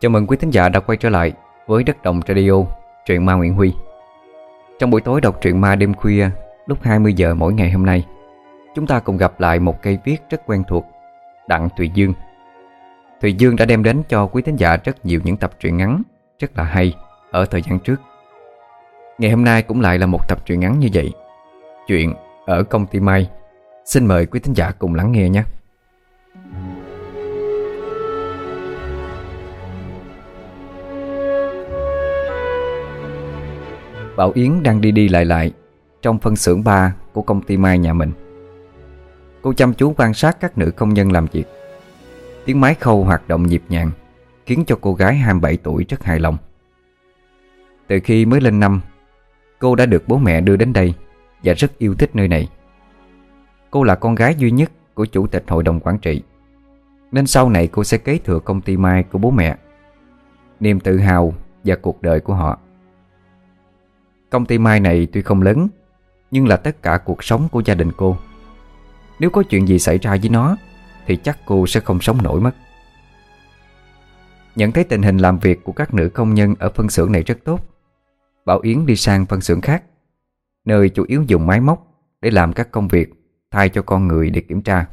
Chào mừng quý thính giả đã quay trở lại với Đất Đồng Radio, truyện ma Nguyễn Huy. Trong buổi tối đọc truyện ma đêm khuya lúc 20 giờ mỗi ngày hôm nay, chúng ta cùng gặp lại một cây viết rất quen thuộc, Đặng Thùy Dương. Thùy Dương đã đem đến cho quý thính giả rất nhiều những tập truyện ngắn rất là hay ở thời gian trước. Ngày hôm nay cũng lại là một tập truyện ngắn như vậy, chuyện ở công ty Mai. Xin mời quý thính giả cùng lắng nghe nhé. Bảo Yến đang đi đi lại trong phân xưởng 3 của công ty Mai nhà mình. Cô chăm chú quan sát các nữ công nhân làm việc. Tiếng máy khâu hoạt động nhịp nhàng khiến cho cô gái 27 tuổi rất hài lòng. Từ khi mới lên năm, cô đã được bố mẹ đưa đến đây và rất yêu thích nơi này. Cô là con gái duy nhất của chủ tịch hội đồng quản trị, nên sau này cô sẽ kế thừa công ty Mai của bố mẹ, niềm tự hào và cuộc đời của họ. Công ty Mai này tuy không lớn, nhưng là tất cả cuộc sống của gia đình cô. Nếu có chuyện gì xảy ra với nó thì chắc cô sẽ không sống nổi mất. Nhận thấy tình hình làm việc của các nữ công nhân ở phân xưởng này rất tốt, Bảo Yến đi sang phân xưởng khác, nơi chủ yếu dùng máy móc để làm các công việc thay cho con người để kiểm tra.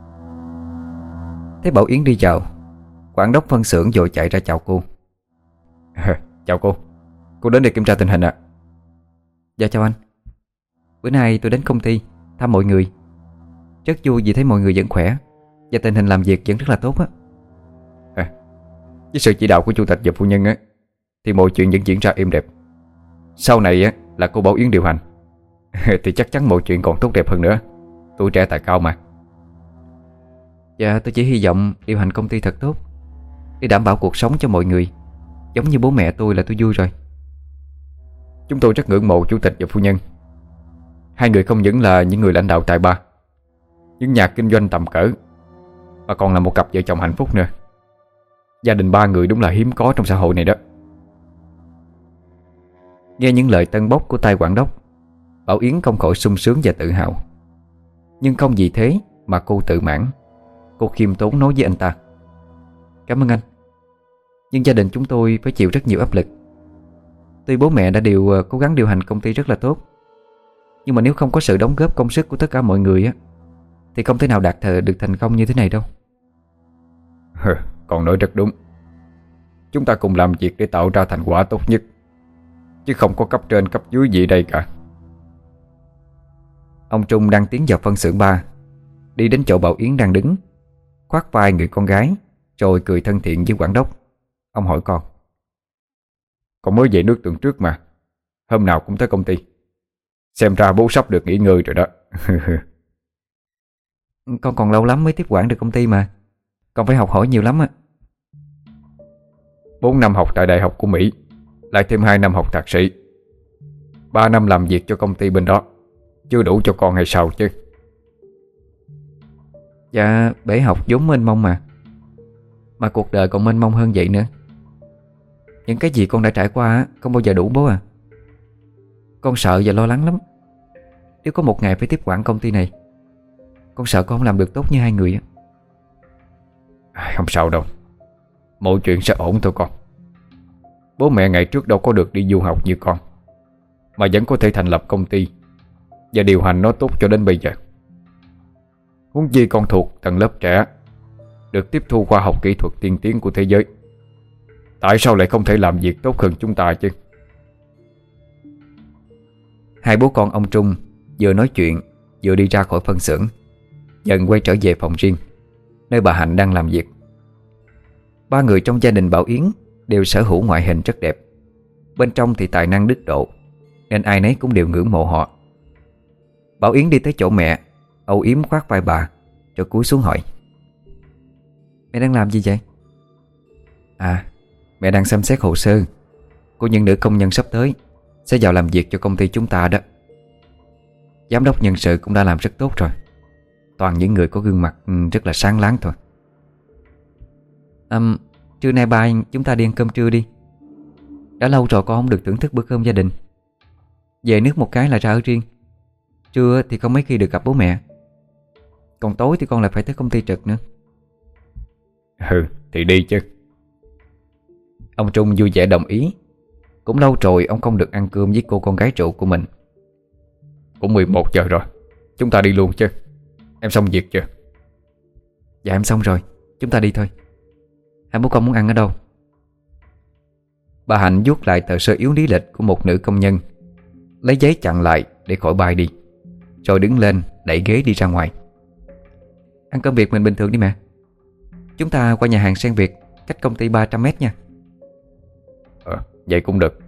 Thấy Bảo Yến đi vào, quản đốc phân xưởng vội chạy ra chào cô. Chào cô đến để kiểm tra tình hình ạ. Dạ chào anh. Bữa nay tôi đến công ty thăm mọi người. Rất vui vì thấy mọi người vẫn khỏe và tình hình làm việc vẫn rất là tốt á. Với sự chỉ đạo của chủ tịch và phu nhân á, thì mọi chuyện vẫn diễn ra êm đẹp. Sau này á là cô Bảo Yến điều hành thì chắc chắn mọi chuyện còn tốt đẹp hơn nữa. Tuổi trẻ tài cao mà. Dạ tôi chỉ hy vọng điều hành công ty thật tốt để đảm bảo cuộc sống cho mọi người. Giống như bố mẹ tôi là tôi vui rồi. Chúng tôi rất ngưỡng mộ chủ tịch và phu nhân. Hai người không những là những người lãnh đạo tài ba, những nhà kinh doanh tầm cỡ, mà còn là một cặp vợ chồng hạnh phúc nữa. Gia đình ba người đúng là hiếm có trong xã hội này đó. Nghe những lời tân bốc của tay quản đốc, Bảo Yến không khỏi sung sướng và tự hào. Nhưng không vì thế mà cô tự mãn. Cô khiêm tốn nói với anh ta: Cảm ơn anh, nhưng gia đình chúng tôi phải chịu rất nhiều áp lực. Tuy bố mẹ đã cố gắng điều hành công ty rất là tốt, nhưng mà nếu không có sự đóng góp công sức của tất cả mọi người á, thì không thể nào đạt được thành công như thế này đâu. Còn nói rất đúng. Chúng ta cùng làm việc để tạo ra thành quả tốt nhất, chứ không có cấp trên cấp dưới gì đây cả. Ông Trung đang tiến vào phân xưởng 3, đi đến chỗ Bảo Yến đang đứng, khoác vai người con gái, rồi cười thân thiện với quản đốc. Ông hỏi con: Con mới về nước tuần trước mà, hôm nào cũng tới công ty. Xem ra bố sắp được nghỉ ngơi rồi đó. Con còn lâu lắm mới tiếp quản được công ty mà. Con phải học hỏi nhiều lắm á. 4 năm học tại đại học của Mỹ, lại thêm 2 năm học thạc sĩ, 3 năm làm việc cho công ty bên đó, chưa đủ cho con hay sao chứ? Dạ, bể học vốn mênh mông mà cuộc đời còn mênh mông hơn vậy nữa. Những cái gì con đã trải qua không bao giờ đủ bố à. Con sợ và lo lắng lắm. Nếu có một ngày phải tiếp quản công ty này, con sợ con không làm được tốt như hai người á. Không sao đâu, mọi chuyện sẽ ổn thôi con. Bố mẹ ngày trước đâu có được đi du học như con, mà vẫn có thể thành lập công ty và điều hành nó tốt cho đến bây giờ. Huống chi con thuộc tầng lớp trẻ, được tiếp thu khoa học kỹ thuật tiên tiến của thế giới. Tại sao lại không thể làm việc tốt hơn chúng ta chứ? Hai bố con ông Trung vừa nói chuyện vừa đi ra khỏi phân xưởng, dần quay trở về phòng riêng, nơi bà Hạnh đang làm việc. Ba người trong gia đình Bảo Yến đều sở hữu ngoại hình rất đẹp, bên trong thì tài năng đức độ, nên ai nấy cũng đều ngưỡng mộ họ. Bảo Yến đi tới chỗ mẹ, âu yếm khoác vai bà, rồi cúi xuống hỏi: Mẹ đang làm gì vậy? À, mẹ đang xem xét hồ sơ của những nữ công nhân sắp tới sẽ vào làm việc cho công ty chúng ta đó. Giám đốc nhân sự cũng đã làm rất tốt rồi, toàn những người có gương mặt rất là sáng láng thôi. Trưa nay ba chúng ta đi ăn cơm trưa đi. Đã lâu rồi con không được thưởng thức bữa cơm gia đình. Về nước một cái là ra ở riêng. Trưa thì không mấy khi được gặp bố mẹ, còn tối thì con lại phải tới công ty trực nữa. Ừ thì đi chứ. Ông Trung vui vẻ đồng ý. Cũng lâu rồi ông không được ăn cơm với cô con gái rượu của mình. Cũng 11 giờ rồi, chúng ta đi luôn chứ. Em xong việc chưa? Dạ em xong rồi, chúng ta đi thôi. Hai bố con muốn ăn ở đâu? Bà Hạnh vuốt lại tờ sơ yếu lý lịch của một nữ công nhân, lấy giấy chặn lại để khỏi bay đi, rồi đứng lên đẩy ghế đi ra ngoài. Ăn cơm Việt mình bình thường đi mẹ. Chúng ta qua nhà hàng Sen Việt, cách công ty 300 mét nha. Vậy cũng được.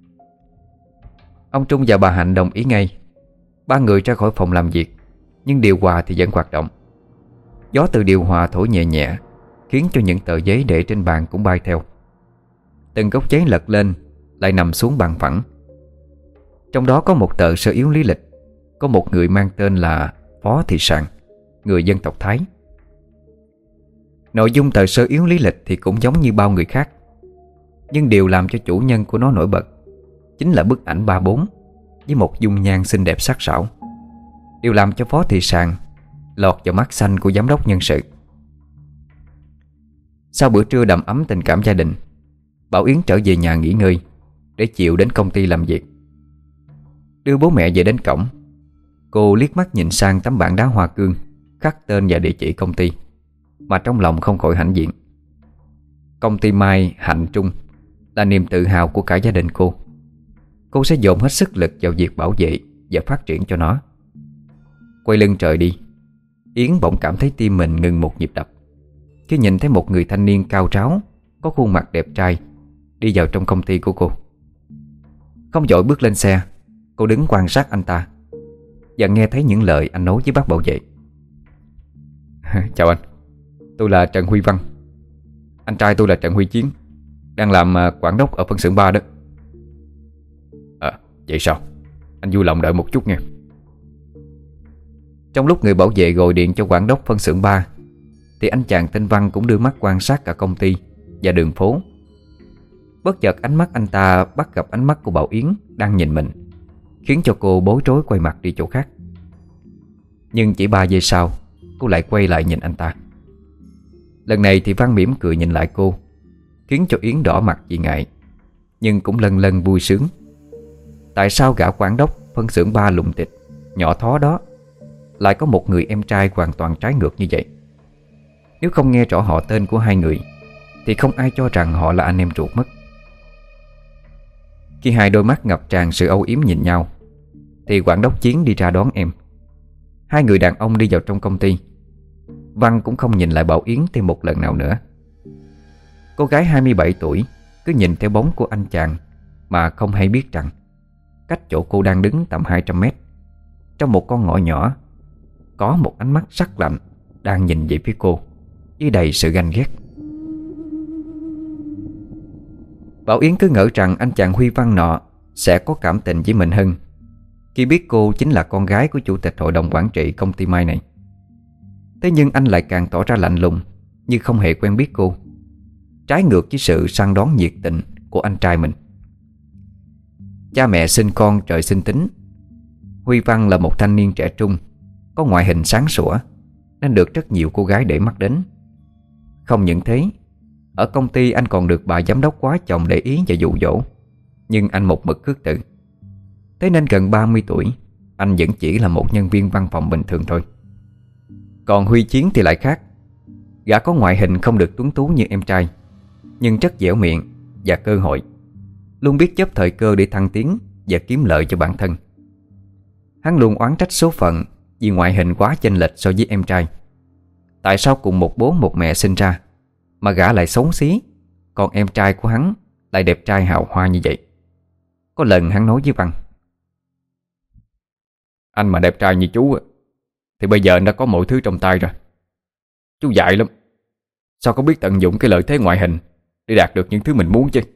Ông Trung và bà Hạnh đồng ý ngay. Ba người ra khỏi phòng làm việc, nhưng điều hòa thì vẫn hoạt động. Gió từ điều hòa thổi nhẹ nhẹ, khiến cho những tờ giấy để trên bàn cũng bay theo. Từng góc giấy lật lên, lại nằm xuống bằng phẳng. Trong đó có một tờ sơ yếu lý lịch, có một người mang tên là Phó Thị Sàn, người dân tộc Thái. Nội dung tờ sơ yếu lý lịch thì cũng giống như bao người khác, nhưng điều làm cho chủ nhân của nó nổi bật chính là bức ảnh 3-4 với một dung nhan xinh đẹp sắc sảo. Điều làm cho Phó Thị Sàn lọt vào mắt xanh của giám đốc nhân sự. Sau bữa trưa đầm ấm tình cảm gia đình, Bảo Yến trở về nhà nghỉ ngơi để chiều đến công ty làm việc. Đưa bố mẹ về đến cổng, cô liếc mắt nhìn sang tấm bảng đá hoa cương khắc tên và địa chỉ công ty, mà trong lòng không khỏi hãnh diện. Công ty Mai Hạnh Trung là niềm tự hào của cả gia đình cô. Cô sẽ dồn hết sức lực vào việc bảo vệ và phát triển cho nó. Quay lưng trời đi, Yến bỗng cảm thấy tim mình ngừng một nhịp đập khi nhìn thấy một người thanh niên cao ráo, có khuôn mặt đẹp trai đi vào trong công ty của cô. Không vội bước lên xe, cô đứng quan sát anh ta và nghe thấy những lời anh nói với bác bảo vệ. Chào anh, tôi là Trần Huy Văn. Anh trai tôi là Trần Huy Chiến, đang làm quản đốc ở phân xưởng 3 đó. Vậy sao? Anh vui lòng đợi một chút nha. Trong lúc người bảo vệ gọi điện cho quản đốc phân xưởng 3 thì anh chàng tên Văn cũng đưa mắt quan sát cả công ty và đường phố. Bất chợt ánh mắt anh ta bắt gặp ánh mắt của Bảo Yến đang nhìn mình, khiến cho cô bối rối quay mặt đi chỗ khác. Nhưng chỉ 3 giây sau, cô lại quay lại nhìn anh ta. Lần này thì Văn mỉm cười nhìn lại cô, khiến cho Yến đỏ mặt vì ngại, nhưng cũng lần lần vui sướng. Tại sao gã quản đốc phân xưởng 3 lùng tịch nhỏ thó đó lại có một người em trai hoàn toàn trái ngược như vậy? Nếu không nghe rõ họ tên của hai người thì không ai cho rằng họ là anh em ruột mất. Khi hai đôi mắt ngập tràn sự âu yếm nhìn nhau thì quản đốc Chiến đi ra đón em. Hai người đàn ông đi vào trong công ty. Văn cũng không nhìn lại Bảo Yến thêm một lần nào nữa. Cô gái 27 tuổi cứ nhìn theo bóng của anh chàng mà không hay biết rằng cách chỗ cô đang đứng tầm 200 mét, trong một con ngõ nhỏ, có một ánh mắt sắc lạnh đang nhìn về phía cô với đầy sự ganh ghét. Bảo Yến cứ ngỡ rằng anh chàng Huy Văn nọ sẽ có cảm tình với mình hơn khi biết cô chính là con gái của chủ tịch hội đồng quản trị công ty Mai này. Thế nhưng anh lại càng tỏ ra lạnh lùng, như không hề quen biết cô, trái ngược với sự săn đón nhiệt tình của anh trai mình. Cha mẹ sinh con trời sinh tính. Huy Văn là một thanh niên trẻ trung, có ngoại hình sáng sủa, nên được rất nhiều cô gái để mắt đến. Không những thế, ở công ty anh còn được bà giám đốc quá chồng để ý và dụ dỗ, nhưng anh một mực khước từ. Thế nên gần 30 tuổi, anh vẫn chỉ là một nhân viên văn phòng bình thường thôi. Còn Huy Chiến thì lại khác. Gã có ngoại hình không được tuấn tú như em trai, nhưng rất dẻo miệng và cơ hội, luôn biết chấp thời cơ để thăng tiến và kiếm lợi cho bản thân. Hắn luôn oán trách số phận vì ngoại hình quá chênh lệch so với em trai. Tại sao cùng một bố một mẹ sinh ra mà gã lại xấu xí, còn em trai của hắn lại đẹp trai hào hoa như vậy? Có lần hắn nói với Văn: Anh mà đẹp trai như chú thì bây giờ anh đã có mọi thứ trong tay rồi. Chú dại lắm, sao có biết tận dụng cái lợi thế ngoại hình để đạt được những thứ mình muốn chứ?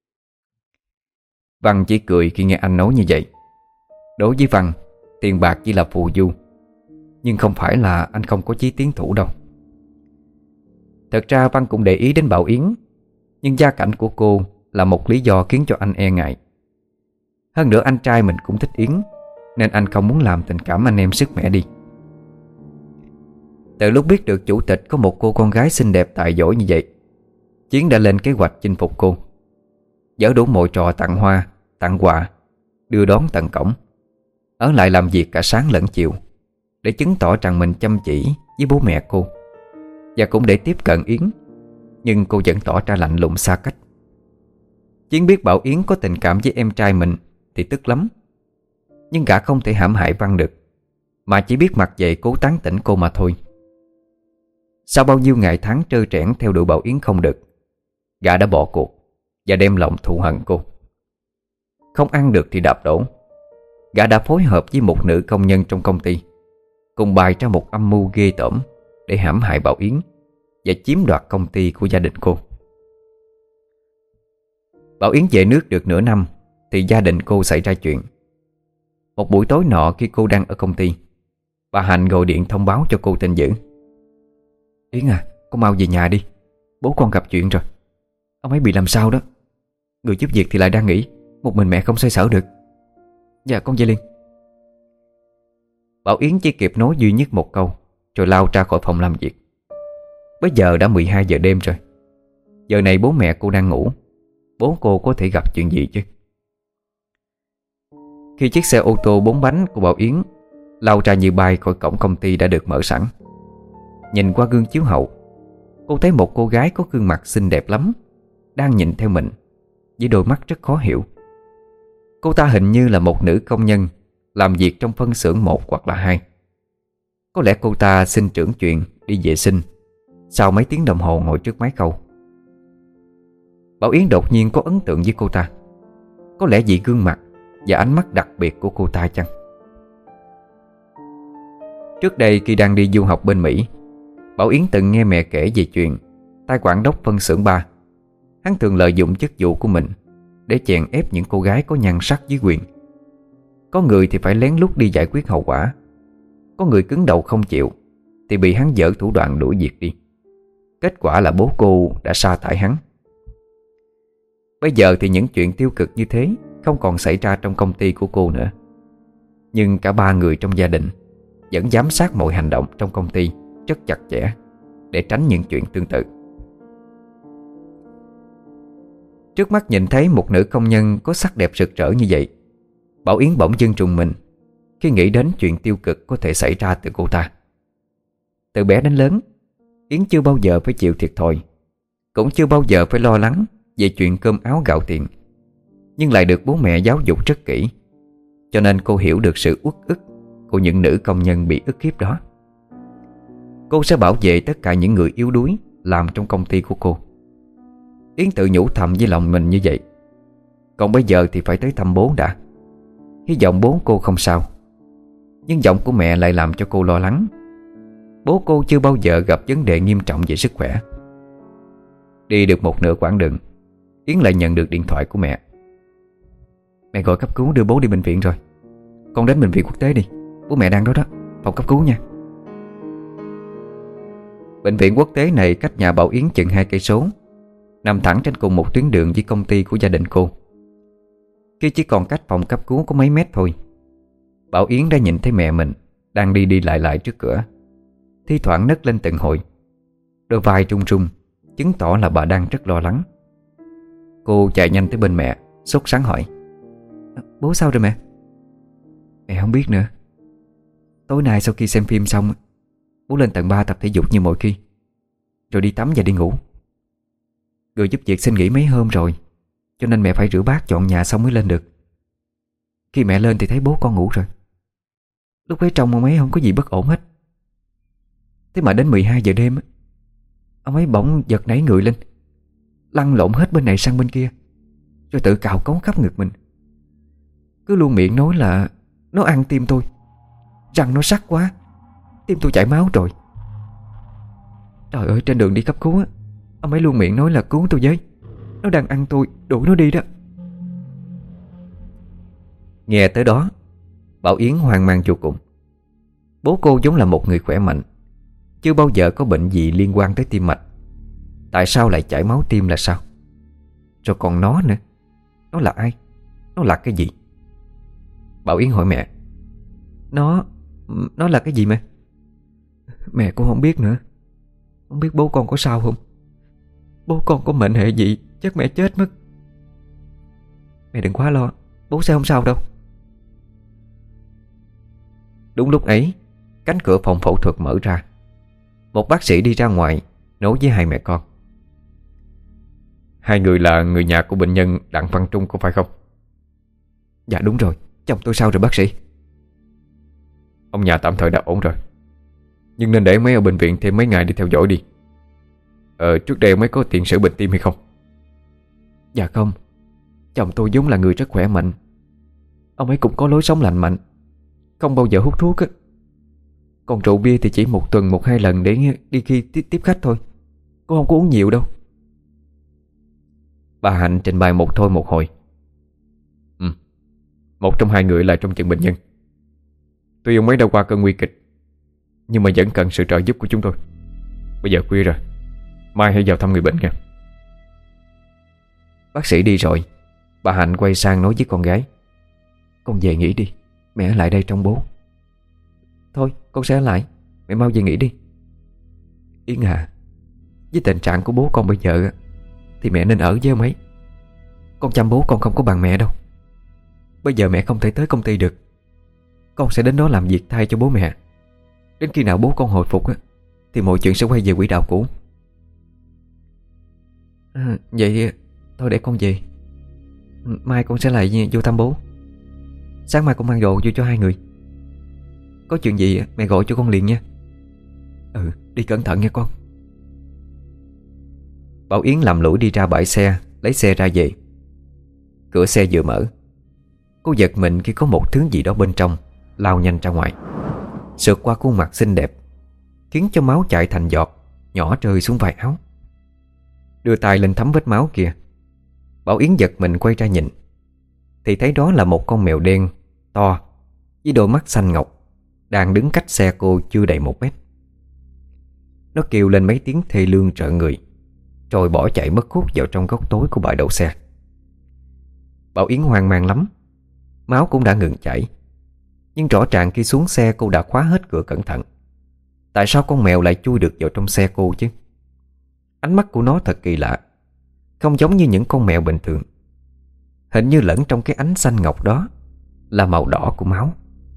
Văn chỉ cười khi nghe anh nói như vậy. Đối với Văn, tiền bạc chỉ là phù du, nhưng không phải là anh không có chí tiến thủ đâu. Thật ra Văn cũng để ý đến Bảo Yến, nhưng gia cảnh của cô là một lý do khiến cho anh e ngại. Hơn nữa anh trai mình cũng thích Yến, nên anh không muốn làm tình cảm anh em sứt mẻ đi. Từ lúc biết được chủ tịch có một cô con gái xinh đẹp tài giỏi như vậy, Chiến đã lên kế hoạch chinh phục cô. dở đủ mọi trò tặng hoa, tặng quà, đưa đón tận cổng, ở lại làm việc cả sáng lẫn chiều, để chứng tỏ rằng mình chăm chỉ với bố mẹ cô, và cũng để tiếp cận Yến. Nhưng cô vẫn tỏ ra lạnh lùng xa cách. Chiến biết Bảo Yến có tình cảm với em trai mình thì tức lắm, nhưng gã không thể hãm hại Văn được, mà chỉ biết mặc vậy cố tán tỉnh cô mà thôi. Sau bao nhiêu ngày tháng trơ trẽn theo đuổi Bảo Yến không được, gã đã bỏ cuộc và đem lòng thù hận cô. Không ăn được thì đạp đổ, gã đã phối hợp với một nữ công nhân trong công ty, cùng bày ra một âm mưu ghê tởm để hãm hại Bảo Yến và chiếm đoạt công ty của gia đình cô. Bảo Yến về nước được nửa năm thì gia đình cô xảy ra chuyện. Một buổi tối nọ khi cô đang ở công ty, bà Hạnh gọi điện thông báo cho cô tin dữ. Yến à, con mau về nhà đi, bố con gặp chuyện rồi. Ông ấy bị làm sao đó. Người giúp việc thì lại đang nghỉ, một mình mẹ không xoay sở được. Dạ con về liền. Bảo Yến chỉ kịp nói duy nhất một câu rồi lao ra khỏi phòng làm việc. Bây giờ đã 12 giờ đêm rồi. Giờ này bố mẹ cô đang ngủ, bố cô có thể gặp chuyện gì chứ? Khi chiếc xe ô tô 4 bánh của Bảo Yến lao ra như bay khỏi cổng công ty đã được mở sẵn, nhìn qua gương chiếu hậu, cô thấy một cô gái có gương mặt xinh đẹp lắm đang nhìn theo mình với đôi mắt rất khó hiểu. Cô ta hình như là một nữ công nhân làm việc trong phân xưởng 1 hoặc là 2. Có lẽ cô ta xin trưởng chuyền đi vệ sinh sau mấy tiếng đồng hồ ngồi trước máy khâu. Bảo Yến đột nhiên có ấn tượng với cô ta. Có lẽ vì gương mặt và ánh mắt đặc biệt của cô ta chăng? Trước đây khi đang đi du học bên Mỹ, Bảo Yến từng nghe mẹ kể về chuyện tay quản đốc phân xưởng 3. Hắn thường lợi dụng chức vụ của mình để chèn ép những cô gái có nhan sắc dưới quyền. Có người thì phải lén lút đi giải quyết hậu quả, có người cứng đầu không chịu thì bị hắn dở thủ đoạn đuổi việc đi. Kết quả là bố cô đã sa thải hắn. Bây giờ thì những chuyện tiêu cực như thế không còn xảy ra trong công ty của cô nữa. Nhưng cả 3 người trong gia đình vẫn giám sát mọi hành động trong công ty rất chặt chẽ để tránh những chuyện tương tự. Trước mắt nhìn thấy một nữ công nhân có sắc đẹp rực rỡ như vậy, Bảo Yến bỗng dưng trùng mình khi nghĩ đến chuyện tiêu cực có thể xảy ra từ cô ta. Từ bé đến lớn, Yến chưa bao giờ phải chịu thiệt thòi, cũng chưa bao giờ phải lo lắng về chuyện cơm áo gạo tiền, nhưng lại được bố mẹ giáo dục rất kỹ, cho nên cô hiểu được sự uất ức của những nữ công nhân bị ức hiếp đó. Cô sẽ bảo vệ tất cả những người yếu đuối làm trong công ty của cô. Yến tự nhủ thầm với lòng mình như vậy. Còn bây giờ thì phải tới thăm bố đã. Hy vọng bố cô không sao, nhưng giọng của mẹ lại làm cho cô lo lắng. Bố cô chưa bao giờ gặp vấn đề nghiêm trọng về sức khỏe. Đi được một nửa quãng đường, Yến lại nhận được điện thoại của mẹ. Mẹ gọi cấp cứu đưa bố đi bệnh viện rồi. Con đến bệnh viện quốc tế đi, bố mẹ đang đó đó, phòng cấp cứu nha. Bệnh viện quốc tế này cách nhà Bảo Yến chừng 2 cây số, nằm thẳng trên cùng một tuyến đường với công ty của gia đình cô. Khi chỉ còn cách phòng cấp cứu có mấy mét thôi, Bảo Yến đã nhìn thấy mẹ mình đang đi đi lại trước cửa, thi thoảng nấc lên từng hồi. Đôi vai run run, chứng tỏ là bà đang rất lo lắng. Cô chạy nhanh tới bên mẹ, sốt sắng hỏi: Bố sao rồi mẹ? Mẹ không biết nữa. Tối nay sau khi xem phim xong, bố lên tầng 3 tập thể dục như mọi khi, rồi đi tắm và đi ngủ. Người giúp việc xin nghỉ mấy hôm rồi, cho nên mẹ phải rửa bát dọn nhà xong mới lên được. Khi mẹ lên thì thấy bố con ngủ rồi. Lúc ấy trong ông ấy không có gì bất ổn hết. Thế mà đến 12 giờ đêm, ông ấy bỗng giật nảy người lên, lăn lộn hết bên này sang bên kia, rồi tự cào cấu khắp ngực mình. Cứ luôn miệng nói là nó ăn tim tôi, răng nó sắc quá, tim tôi chảy máu rồi. Trời ơi, trên đường đi cấp cứu á, ông ấy luôn miệng nói là cứu tôi với, nó đang ăn tôi, đuổi nó đi đó. Nghe tới đó, Bảo Yến hoang mang vô cùng. Bố cô giống là một người khỏe mạnh, chưa bao giờ có bệnh gì liên quan tới tim mạch. Tại sao lại chảy máu tim là sao? Rồi còn nó nữa, nó là ai? Nó là cái gì? Bảo Yến hỏi mẹ: Nó là cái gì mẹ? Mẹ cũng không biết nữa. Không biết bố con có sao không. Bố con có mệnh hệ gì chắc mẹ chết mất. Mẹ đừng quá lo, bố sẽ không sao đâu. Đúng lúc ấy, cánh cửa phòng phẫu thuật mở ra. Một bác sĩ đi ra ngoài nói với hai mẹ con. Hai người là người nhà của bệnh nhân Đặng Văn Trung có phải không? Dạ đúng rồi, chồng tôi sao rồi bác sĩ? Ông nhà tạm thời đã ổn rồi, nhưng nên để ông ấy ở bệnh viện thêm mấy ngày để theo dõi đi. Trước đây ông ấy có tiền sử bệnh tim hay không? Dạ không, chồng tôi vốn là người rất khỏe mạnh. Ông ấy cũng có lối sống lành mạnh, không bao giờ hút thuốc á. Còn rượu bia thì chỉ một tuần 1-2 lần để đi khi tiếp khách thôi. Cô không có uống nhiều đâu. Bà Hạnh trình bày một thôi một hồi. Một trong hai người là trong chừng bệnh nhân. Tuy ông ấy đã qua cơn nguy kịch, nhưng mà vẫn cần sự trợ giúp của chúng tôi. Bây giờ khuya rồi, mai hãy vào thăm người bệnh nha. Bác sĩ đi rồi, bà Hạnh quay sang nói với con gái. Con về nghỉ đi, mẹ ở lại đây trông bố. Thôi con sẽ ở lại, mẹ mau về nghỉ đi. Yến à, với tình trạng của bố con bây giờ thì mẹ nên ở với ông ấy. Con chăm bố con không có bằng mẹ đâu. Bây giờ mẹ không thể tới công ty được, con sẽ đến đó làm việc thay cho bố mẹ. Đến khi nào bố con hồi phục thì mọi chuyện sẽ quay về quỹ đạo cũ. Vậy thôi để con về. Mai con sẽ lại vô thăm bố. Sáng mai con mang đồ vô cho hai người. Có chuyện gì mẹ gọi cho con liền nha. Đi cẩn thận nha con. Bảo Yến làm lũi đi ra bãi xe, lấy xe ra về. Cửa xe vừa mở, cô giật mình khi có một thứ gì đó bên trong lao nhanh ra ngoài, sượt qua khuôn mặt xinh đẹp, khiến cho máu chảy thành giọt nhỏ rơi xuống vai áo. Đưa tay lên thấm vết máu kia, Bảo Yến giật mình quay ra nhìn, thì thấy đó là một con mèo đen to với đôi mắt xanh ngọc đang đứng cách xe cô chưa đầy 1 mét. Nó kêu lên mấy tiếng thê lương rợn người, rồi bỏ chạy mất hút vào trong góc tối của bãi đậu xe. Bảo Yến hoang mang lắm. Máu cũng đã ngừng chảy, nhưng rõ ràng khi xuống xe cô đã khóa hết cửa cẩn thận. Tại sao con mèo lại chui được vào trong xe cô chứ? Ánh mắt của nó thật kỳ lạ, không giống như những con mèo bình thường. Hình như lẫn trong cái ánh xanh ngọc đó là màu đỏ của máu.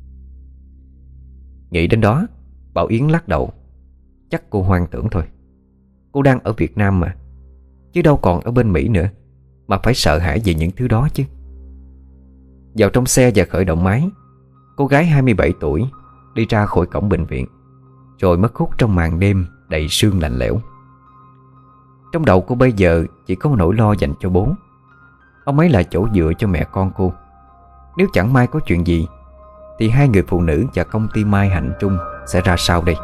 Nghĩ đến đó, Bảo Yến lắc đầu. Chắc cô hoang tưởng thôi. Cô đang ở Việt Nam mà, chứ đâu còn ở bên Mỹ nữa mà phải sợ hãi về những thứ đó chứ. Vào trong xe và khởi động máy, cô gái 27 tuổi đi ra khỏi cổng bệnh viện, rồi mất hút trong màn đêm đầy sương lạnh lẽo. Trong đầu cô bây giờ chỉ có một nỗi lo dành cho bố. Ông ấy là chỗ dựa cho mẹ con cô. Nếu chẳng may có chuyện gì thì hai người phụ nữ và công ty Mai Hạnh Trung sẽ ra sao đây?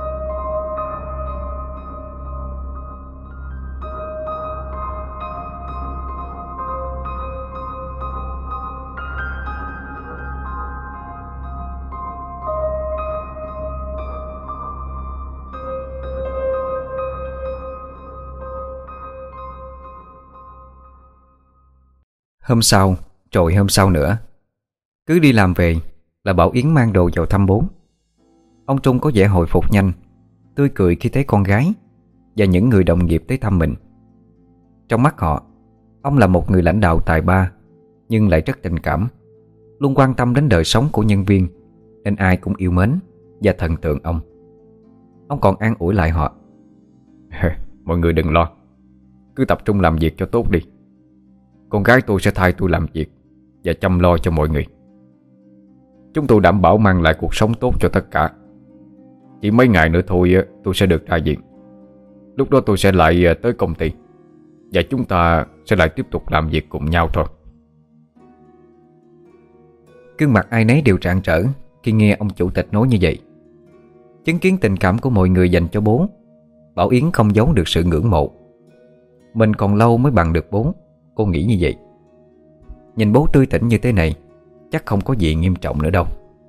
Hôm sau, rồi hôm sau nữa, cứ đi làm về là Bảo Yến mang đồ vào thăm bố. Ông Trung có vẻ hồi phục nhanh, tươi cười khi thấy con gái và những người đồng nghiệp tới thăm mình. Trong mắt họ, ông là một người lãnh đạo tài ba, nhưng lại rất tình cảm, luôn quan tâm đến đời sống của nhân viên, nên ai cũng yêu mến và thần tượng ông. Ông còn an ủi lại họ. Mọi người đừng lo, cứ tập trung làm việc cho tốt đi. Con gái tôi sẽ thay tôi làm việc và chăm lo cho mọi người. Chúng tôi đảm bảo mang lại cuộc sống tốt cho tất cả. Chỉ mấy ngày nữa thôi tôi sẽ được ra viện. Lúc đó tôi sẽ lại tới công ty, và chúng ta sẽ lại tiếp tục làm việc cùng nhau thôi. Gương mặt ai nấy đều rạng rỡ khi nghe ông chủ tịch nói như vậy. Chứng kiến tình cảm của mọi người dành cho bố, Bảo Yến không giấu được sự ngưỡng mộ. Mình còn lâu mới bằng được bố, cô nghĩ như vậy. Nhìn bố tươi tỉnh như thế này, chắc không có gì nghiêm trọng nữa đâu.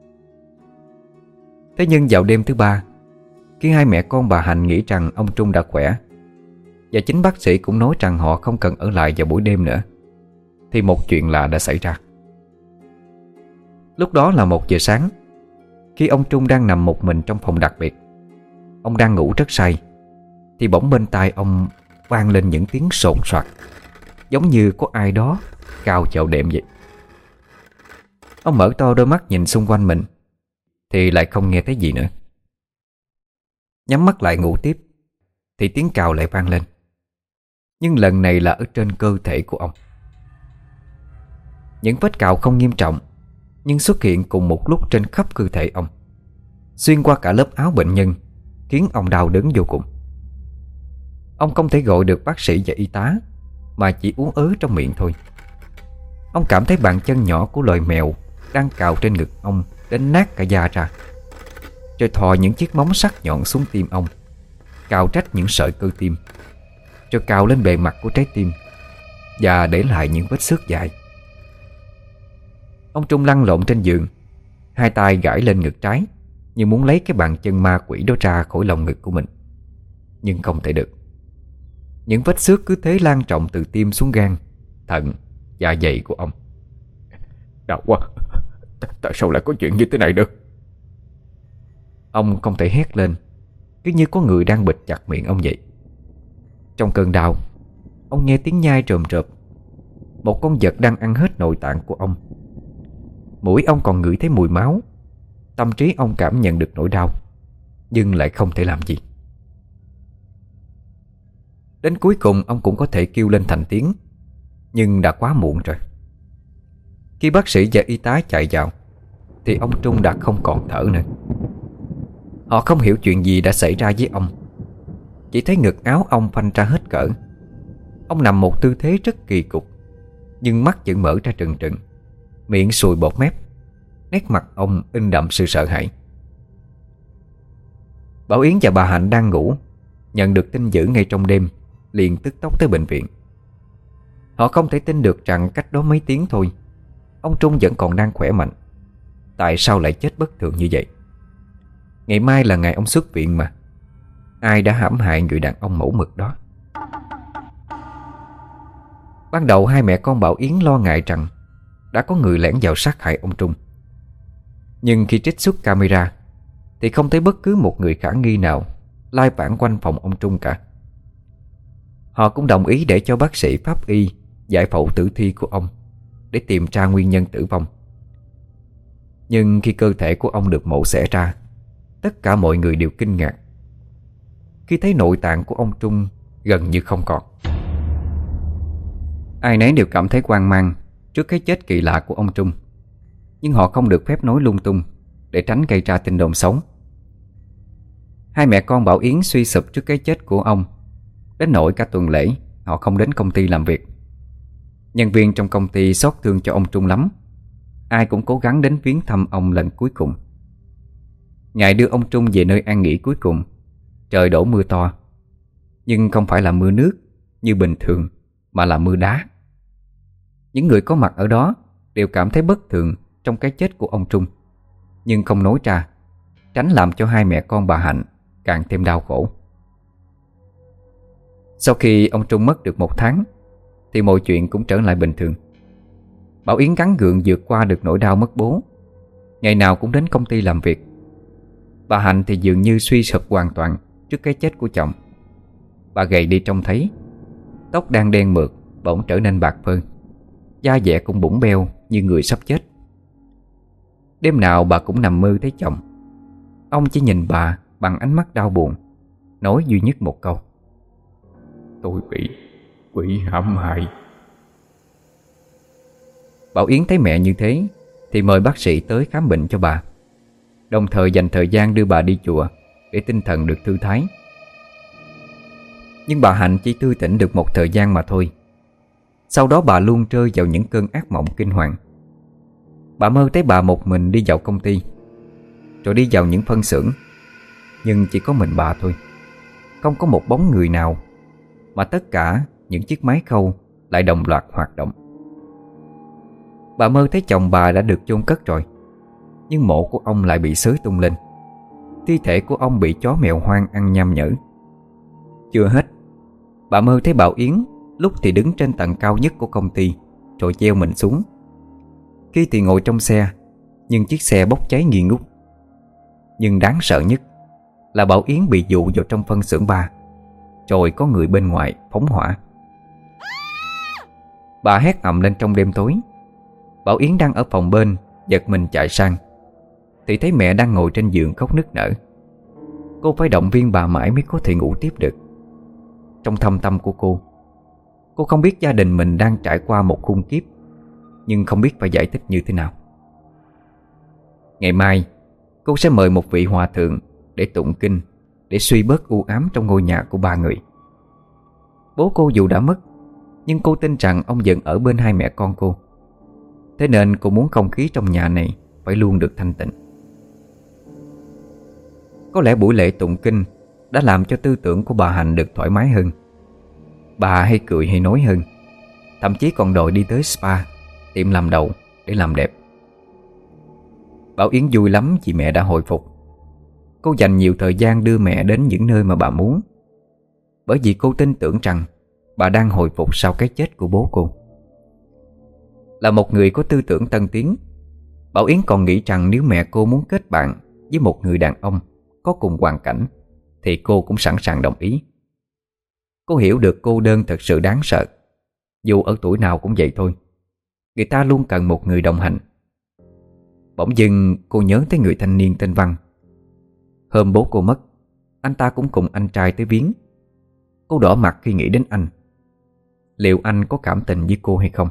Thế nhưng vào đêm thứ 3, khi hai mẹ con bà Hạnh nghĩ rằng ông Trung đã khỏe, và chính bác sĩ cũng nói rằng họ không cần ở lại vào buổi đêm nữa, thì một chuyện lạ đã xảy ra. Lúc đó là 1 giờ sáng, khi ông Trung đang nằm một mình trong phòng đặc biệt. Ông đang ngủ rất say, thì bỗng bên tai ông vang lên những tiếng sột soạt, giống như có ai đó cao chậu đệm vậy. Ông mở to đôi mắt nhìn xung quanh mình thì lại không nghe thấy gì nữa. Nhắm mắt lại ngủ tiếp thì tiếng cào lại vang lên, nhưng lần này là ở trên cơ thể của ông. Những vết cào không nghiêm trọng, nhưng xuất hiện cùng một lúc trên khắp cơ thể ông, xuyên qua cả lớp áo bệnh nhân, khiến ông đau đớn vô cùng. Ông không thể gọi được bác sĩ và y tá, mà chỉ ú ớ trong miệng thôi. Ông cảm thấy bàn chân nhỏ của loài mèo đang cào trên ngực ông đến nát cả da ra, rồi thò những chiếc móng sắc nhọn xuống tim ông, cào rách những sợi cơ tim, rồi cào lên bề mặt của trái tim và để lại những vết xước dài. Ông Trung lăn lộn trên giường, hai tay gãi lên ngực trái như muốn lấy cái bàn chân ma quỷ đó ra khỏi lòng ngực của mình, nhưng không thể được. Những vết xước cứ thế lan rộng từ tim xuống gan, thận, dạ dày của ông. Đau quá, tại sao lại có chuyện như thế này được? Ông không thể hét lên, cứ như có người đang bịt chặt miệng ông vậy. Trong cơn đau, ông nghe tiếng nhai rồm rợp. Một con vật đang ăn hết nội tạng của ông. Mũi ông còn ngửi thấy mùi máu. Tâm trí ông cảm nhận được nỗi đau, nhưng lại không thể làm gì. Đến cuối cùng ông cũng có thể kêu lên thành tiếng, nhưng đã quá muộn rồi. Khi bác sĩ và y tá chạy vào thì ông Trung đã không còn thở nữa. Họ không hiểu chuyện gì đã xảy ra với ông, chỉ thấy ngực áo ông phanh ra hết cỡ. Ông nằm một tư thế rất kỳ cục, nhưng mắt vẫn mở ra trừng trừng, miệng sùi bọt mép. Nét mặt ông in đậm sự sợ hãi. Bảo Yến và bà Hạnh đang ngủ, nhận được tin dữ ngay trong đêm, liền tức tốc tới bệnh viện. Họ không thể tin được rằng cách đó mấy tiếng thôi, ông Trung vẫn còn đang khỏe mạnh. Tại sao lại chết bất thường như vậy? Ngày mai là ngày ông xuất viện mà. Ai đã hãm hại người đàn ông mẫu mực đó? Ban đầu hai mẹ con Bảo Yến lo ngại rằng đã có người lẻn vào sát hại ông Trung. Nhưng khi trích xuất camera thì không thấy bất cứ một người khả nghi nào lai vãng quanh phòng ông Trung cả. Họ cũng đồng ý để cho bác sĩ pháp y giải phẫu tử thi của ông để tìm ra nguyên nhân tử vong. Nhưng khi cơ thể của ông được mổ xẻ ra, tất cả mọi người đều kinh ngạc khi thấy nội tạng của ông Trung gần như không còn. Ai nấy đều cảm thấy hoang mang trước cái chết kỳ lạ của ông Trung, nhưng họ không được phép nói lung tung để tránh gây ra tin đồn xấu. Hai mẹ con Bảo Yến suy sụp trước cái chết của ông, đến nỗi cả tuần lễ họ không đến công ty làm việc. Nhân viên trong công ty xót thương cho ông Trung lắm. Ai cũng cố gắng đến viếng thăm ông lần cuối cùng. Ngày đưa ông Trung về nơi an nghỉ cuối cùng, trời đổ mưa to. Nhưng không phải là mưa nước như bình thường, mà là mưa đá. Những người có mặt ở đó đều cảm thấy bất thường trong cái chết của ông Trung, nhưng không nói ra, tránh làm cho hai mẹ con bà Hạnh càng thêm đau khổ. Sau khi ông Trung mất được 1 tháng thì mọi chuyện cũng trở lại bình thường. Bảo Yến gắng gượng vượt qua được nỗi đau mất bố, ngày nào cũng đến công ty làm việc. Bà Hạnh thì dường như suy sụp hoàn toàn trước cái chết của chồng. Bà gầy đi trông thấy, tóc đang đen mượt bỗng trở nên bạc phơ, da dẻ cũng bủng beo như người sắp chết. Đêm nào bà cũng nằm mơ thấy chồng. Ông chỉ nhìn bà bằng ánh mắt đau buồn, nói duy nhất một câu: tôi bị quỷ hãm hại. Bảo Yến thấy mẹ như thế thì mời bác sĩ tới khám bệnh cho bà, đồng thời dành thời gian đưa bà đi chùa để tinh thần được thư thái. Nhưng bà Hạnh chỉ tươi tỉnh được một thời gian mà thôi. Sau đó bà luôn rơi vào những cơn ác mộng kinh hoàng. Bà mơ thấy bà một mình đi vào công ty, rồi đi vào những phân xưởng, nhưng chỉ có mình bà thôi, không có một bóng người nào, mà tất cả những chiếc máy khâu lại đồng loạt hoạt động. Bà mơ thấy chồng bà đã được chôn cất rồi, nhưng mộ của ông lại bị xới tung lên. Thi thể của ông bị chó mèo hoang ăn nham nhở. Chưa hết, bà mơ thấy Bảo Yến lúc thì đứng trên tầng cao nhất của công ty, rồi treo mình xuống. Khi thì ngồi trong xe, nhưng chiếc xe bốc cháy nghi ngút. Nhưng đáng sợ nhất là Bảo Yến bị dụ vào trong phân xưởng 3, rồi có người bên ngoài phóng hỏa. Bà hét ầm lên trong đêm tối. Bảo Yến đang ở phòng bên giật mình chạy sang thì thấy mẹ đang ngồi trên giường khóc nức nở. Cô phải động viên bà mãi mới có thể ngủ tiếp được. Trong thâm tâm của cô không biết gia đình mình đang trải qua một khủng kiếp, nhưng không biết phải giải thích như thế nào. Ngày mai cô sẽ mời một vị hòa thượng để tụng kinh, để suy bớt u ám trong ngôi nhà của ba người. Bố cô dù đã mất, nhưng cô tin rằng ông vẫn ở bên hai mẹ con cô. Thế nên cô muốn không khí trong nhà này phải luôn được thanh tịnh. Có lẽ buổi lễ tụng kinh đã làm cho tư tưởng của bà Hạnh được thoải mái hơn. Bà hay cười hay nói hơn, thậm chí còn đòi đi tới spa, tiệm làm đầu để làm đẹp. Bảo Yến vui lắm vì mẹ đã hồi phục. Cô dành nhiều thời gian đưa mẹ đến những nơi mà bà muốn, bởi vì cô tin tưởng rằng bà đang hồi phục sau cái chết của bố cô. Là một người có tư tưởng tân tiến, Bảo Yến còn nghĩ rằng nếu mẹ cô muốn kết bạn với một người đàn ông có cùng hoàn cảnh thì cô cũng sẵn sàng đồng ý. Cô hiểu được cô đơn thật sự đáng sợ. Dù ở tuổi nào cũng vậy thôi, người ta luôn cần một người đồng hành. Bỗng dưng cô nhớ tới người thanh niên tên Văn. Hôm bố cô mất, anh ta cũng cùng anh trai tới viếng. Cô đỏ mặt khi nghĩ đến anh. Liệu anh có cảm tình với cô hay không?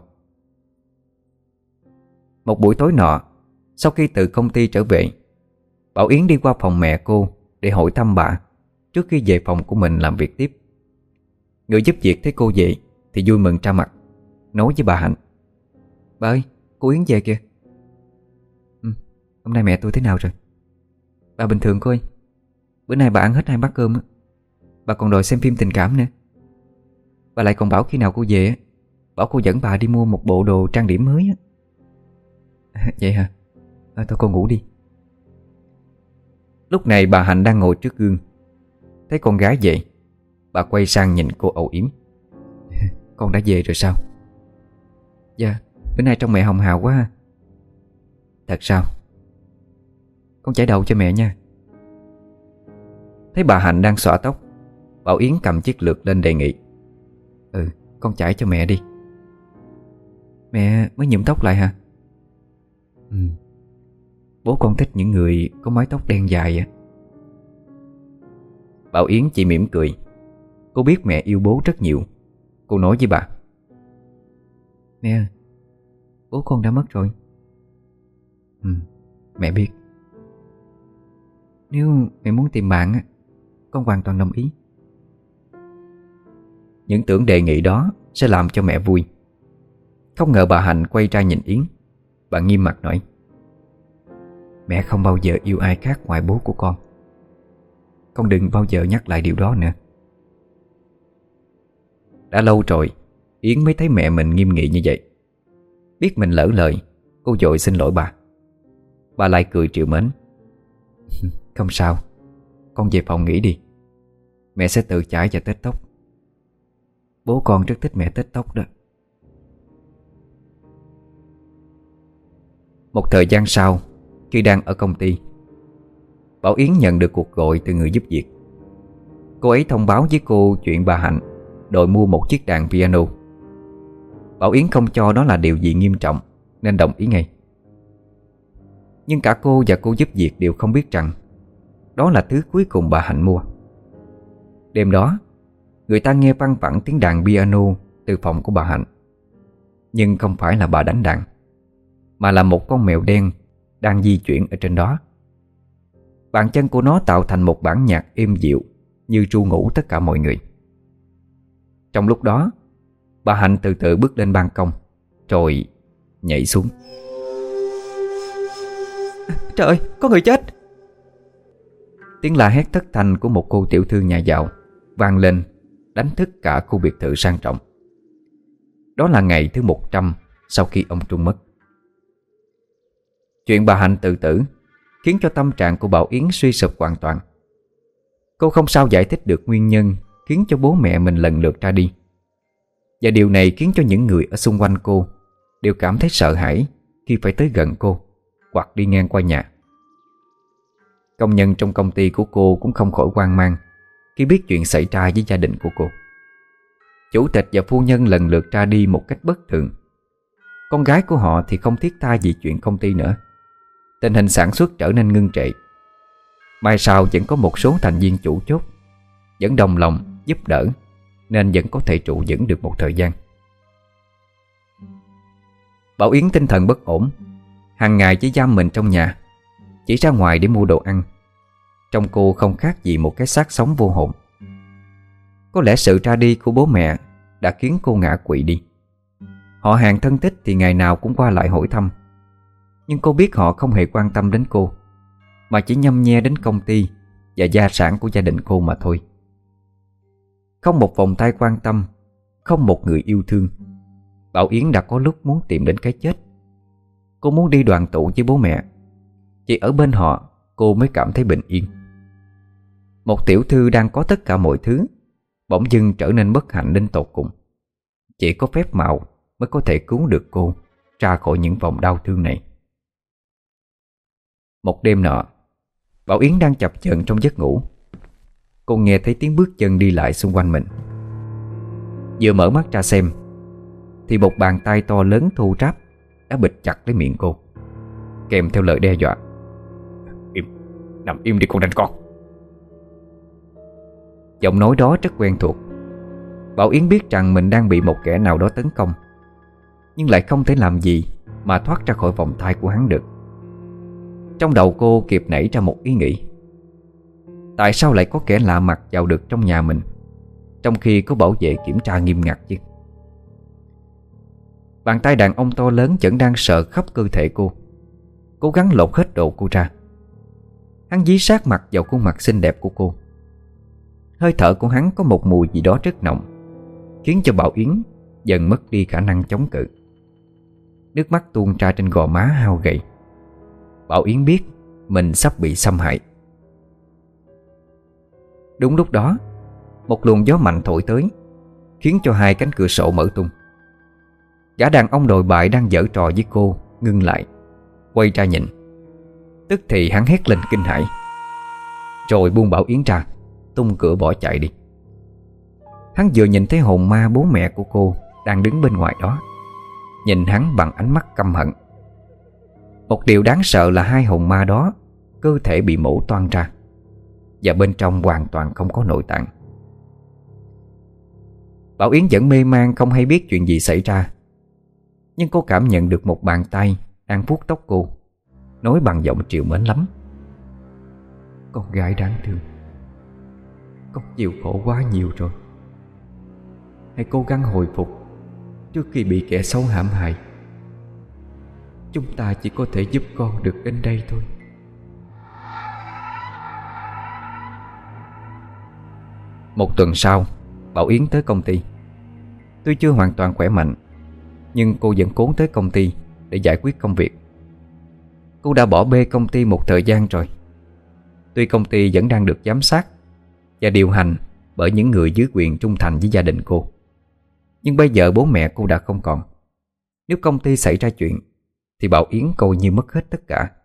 Một buổi tối nọ, sau khi từ công ty trở về, Bảo Yến đi qua phòng mẹ cô để hỏi thăm bà trước khi về phòng của mình làm việc tiếp. Người giúp việc thấy cô về thì vui mừng ra mặt, nói với bà Hạnh: "Bà ơi, cô Yến về kìa." Hôm nay mẹ tôi thế nào rồi? Bà bình thường cô ơi. Bữa nay bà ăn hết 2 bát cơm. Bà còn đòi xem phim tình cảm nữa. Bà lại còn bảo khi nào cô về, bảo cô dẫn bà đi mua một bộ đồ trang điểm mới. Vậy hả? Thôi con ngủ đi. Lúc này bà Hạnh đang ngồi trước gương. Thấy con gái về, bà quay sang nhìn cô âu yếm: "Con đã về rồi sao?" "Dạ, bữa nay trông mẹ hồng hào quá ha." "Thật sao? Con chải đầu cho mẹ nha." Thấy bà Hạnh đang xõa tóc, Bảo Yến cầm chiếc lược lên đề nghị: "Con chải cho mẹ đi." "Mẹ mới nhuộm tóc lại hả?" Bố con thích những người có mái tóc đen dài à?" Bảo Yến chỉ mỉm cười. Cô biết mẹ yêu bố rất nhiều. Cô nói với bà: "Mẹ, bố con đã mất rồi." Mẹ biết. "Nếu mẹ muốn tìm bạn, con hoàn toàn đồng ý." Những tưởng đề nghị đó sẽ làm cho mẹ vui. Không ngờ bà Hạnh quay ra nhìn Yến. Bà nghiêm mặt nói: "Mẹ không bao giờ yêu ai khác ngoài bố của con. Con đừng bao giờ nhắc lại điều đó nữa." Đã lâu rồi Yến mới thấy mẹ mình nghiêm nghị như vậy. Biết mình lỡ lời, cô vội xin lỗi bà. Bà lại cười trìu mến: "Không sao, con về phòng nghỉ đi. Mẹ sẽ tự chải và tết tóc. Bố con rất thích mẹ tết tóc đó." Một thời gian sau, khi đang ở công ty, Bảo Yến nhận được cuộc gọi từ người giúp việc. Cô ấy thông báo với cô chuyện bà Hạnh đòi mua một chiếc đàn piano. Bảo Yến không cho đó là điều gì nghiêm trọng nên đồng ý ngay. Nhưng cả cô và cô giúp việc đều không biết rằng đó là thứ cuối cùng bà Hạnh mua. Đêm đó, người ta nghe văng vẳng tiếng đàn piano từ phòng của bà Hạnh. Nhưng không phải là bà đánh đàn, mà là một con mèo đen đang di chuyển ở trên đó. Bàn chân của nó tạo thành một bản nhạc êm dịu, như ru ngủ tất cả mọi người. Trong lúc đó, bà Hạnh từ từ bước lên ban công, rồi nhảy xuống. "Trời ơi, có người chết!" Tiếng la hét thất thanh của một cô tiểu thư nhà giàu vang lên, đánh thức cả khu biệt thự sang trọng. Đó là ngày thứ 100 sau khi ông Trung mất. Chuyện bà Hạnh tự tử khiến cho tâm trạng của Bảo Yến suy sụp hoàn toàn. Cô không sao giải thích được nguyên nhân khiến cho bố mẹ mình lần lượt ra đi. Và điều này khiến cho những người ở xung quanh cô đều cảm thấy sợ hãi khi phải tới gần cô hoặc đi ngang qua nhà. Công nhân trong công ty của cô cũng không khỏi hoang mang khi biết chuyện xảy ra với gia đình của cô. Chủ tịch và phu nhân lần lượt ra đi một cách bất thường. Con gái của họ thì không thiết tha gì chuyện công ty nữa. Tình hình sản xuất trở nên ngưng trệ. Mai sau vẫn có một số thành viên chủ chốt vẫn đồng lòng giúp đỡ, nên vẫn có thể trụ vững được một thời gian. Bảo Yến tinh thần bất ổn, hàng ngày chỉ giam mình trong nhà, chỉ ra ngoài để mua đồ ăn. Trong cô không khác gì một cái xác sống vô hồn. Có lẽ sự ra đi của bố mẹ đã khiến cô ngã quỵ đi. Họ hàng thân thích thì ngày nào cũng qua lại hỏi thăm, nhưng cô biết họ không hề quan tâm đến cô, mà chỉ nhăm nhe đến công ty và gia sản của gia đình cô mà thôi. Không một vòng tay quan tâm, không một người yêu thương, Bảo Yến đã có lúc muốn tìm đến cái chết. Cô muốn đi đoàn tụ với bố mẹ. Chỉ ở bên họ cô mới cảm thấy bình yên. Một tiểu thư đang có tất cả mọi thứ bỗng dưng trở nên bất hạnh đến tột cùng. Chỉ có phép màu mới có thể cứu được cô ra khỏi những vòng đau thương này. Một đêm nọ, Bảo Yến đang chập chờn trong giấc ngủ. Cô nghe thấy tiếng bước chân đi lại xung quanh mình. Vừa mở mắt ra xem thì một bàn tay to lớn thô ráp đã bịt chặt lấy miệng cô, kèm theo lời đe dọa: "Im, nằm im đi con ranh con." Giọng nói đó rất quen thuộc. Bảo Yến biết rằng mình đang bị một kẻ nào đó tấn công, nhưng lại không thể làm gì mà thoát ra khỏi vòng tay của hắn được. Trong đầu cô kịp nảy ra một ý nghĩ: tại sao lại có kẻ lạ mặt vào được trong nhà mình, trong khi có bảo vệ kiểm tra nghiêm ngặt chứ? Bàn tay đàn ông to lớn vẫn đang sờ khắp cơ thể cô, cố gắng lột hết đồ cô ra. Hắn dí sát mặt vào khuôn mặt xinh đẹp của cô. Hơi thở của hắn có một mùi gì đó rất nồng, khiến cho Bảo Yến dần mất đi khả năng chống cự. Nước mắt tuôn ra trên gò má hao gầy. Bảo Yến biết mình sắp bị xâm hại. Đúng lúc đó, một luồng gió mạnh thổi tới, khiến cho hai cánh cửa sổ mở tung. Gã đàn ông đồi bại đang giở trò với cô ngưng lại, quay ra nhìn. Tức thì hắn hét lên kinh hãi, rồi buông Bảo Yến ra, tung cửa bỏ chạy đi. Hắn vừa nhìn thấy hồn ma bố mẹ của cô đang đứng bên ngoài đó, nhìn hắn bằng ánh mắt căm hận. Một điều đáng sợ là hai hồn ma đó cơ thể bị mổ toang ra, và bên trong hoàn toàn không có nội tạng. Bảo Yến vẫn mê man không hay biết chuyện gì xảy ra, nhưng cô cảm nhận được một bàn tay đang vuốt tóc cô, nói bằng giọng trìu mến lắm: "Con gái đáng thương, con chịu khổ quá nhiều rồi. Hãy cố gắng hồi phục trước khi bị kẻ xấu hãm hại. Chúng ta chỉ có thể giúp con được đến đây thôi." Một tuần sau, Bảo Yến tới công ty. Tuy chưa hoàn toàn khỏe mạnh, nhưng cô vẫn cố tới công ty để giải quyết công việc. Cô đã bỏ bê công ty một thời gian rồi. Tuy công ty vẫn đang được giám sát và điều hành bởi những người dưới quyền trung thành với gia đình cô, nhưng bây giờ bố mẹ cô đã không còn. Nếu công ty xảy ra chuyện thì Bảo Yến coi như mất hết tất cả.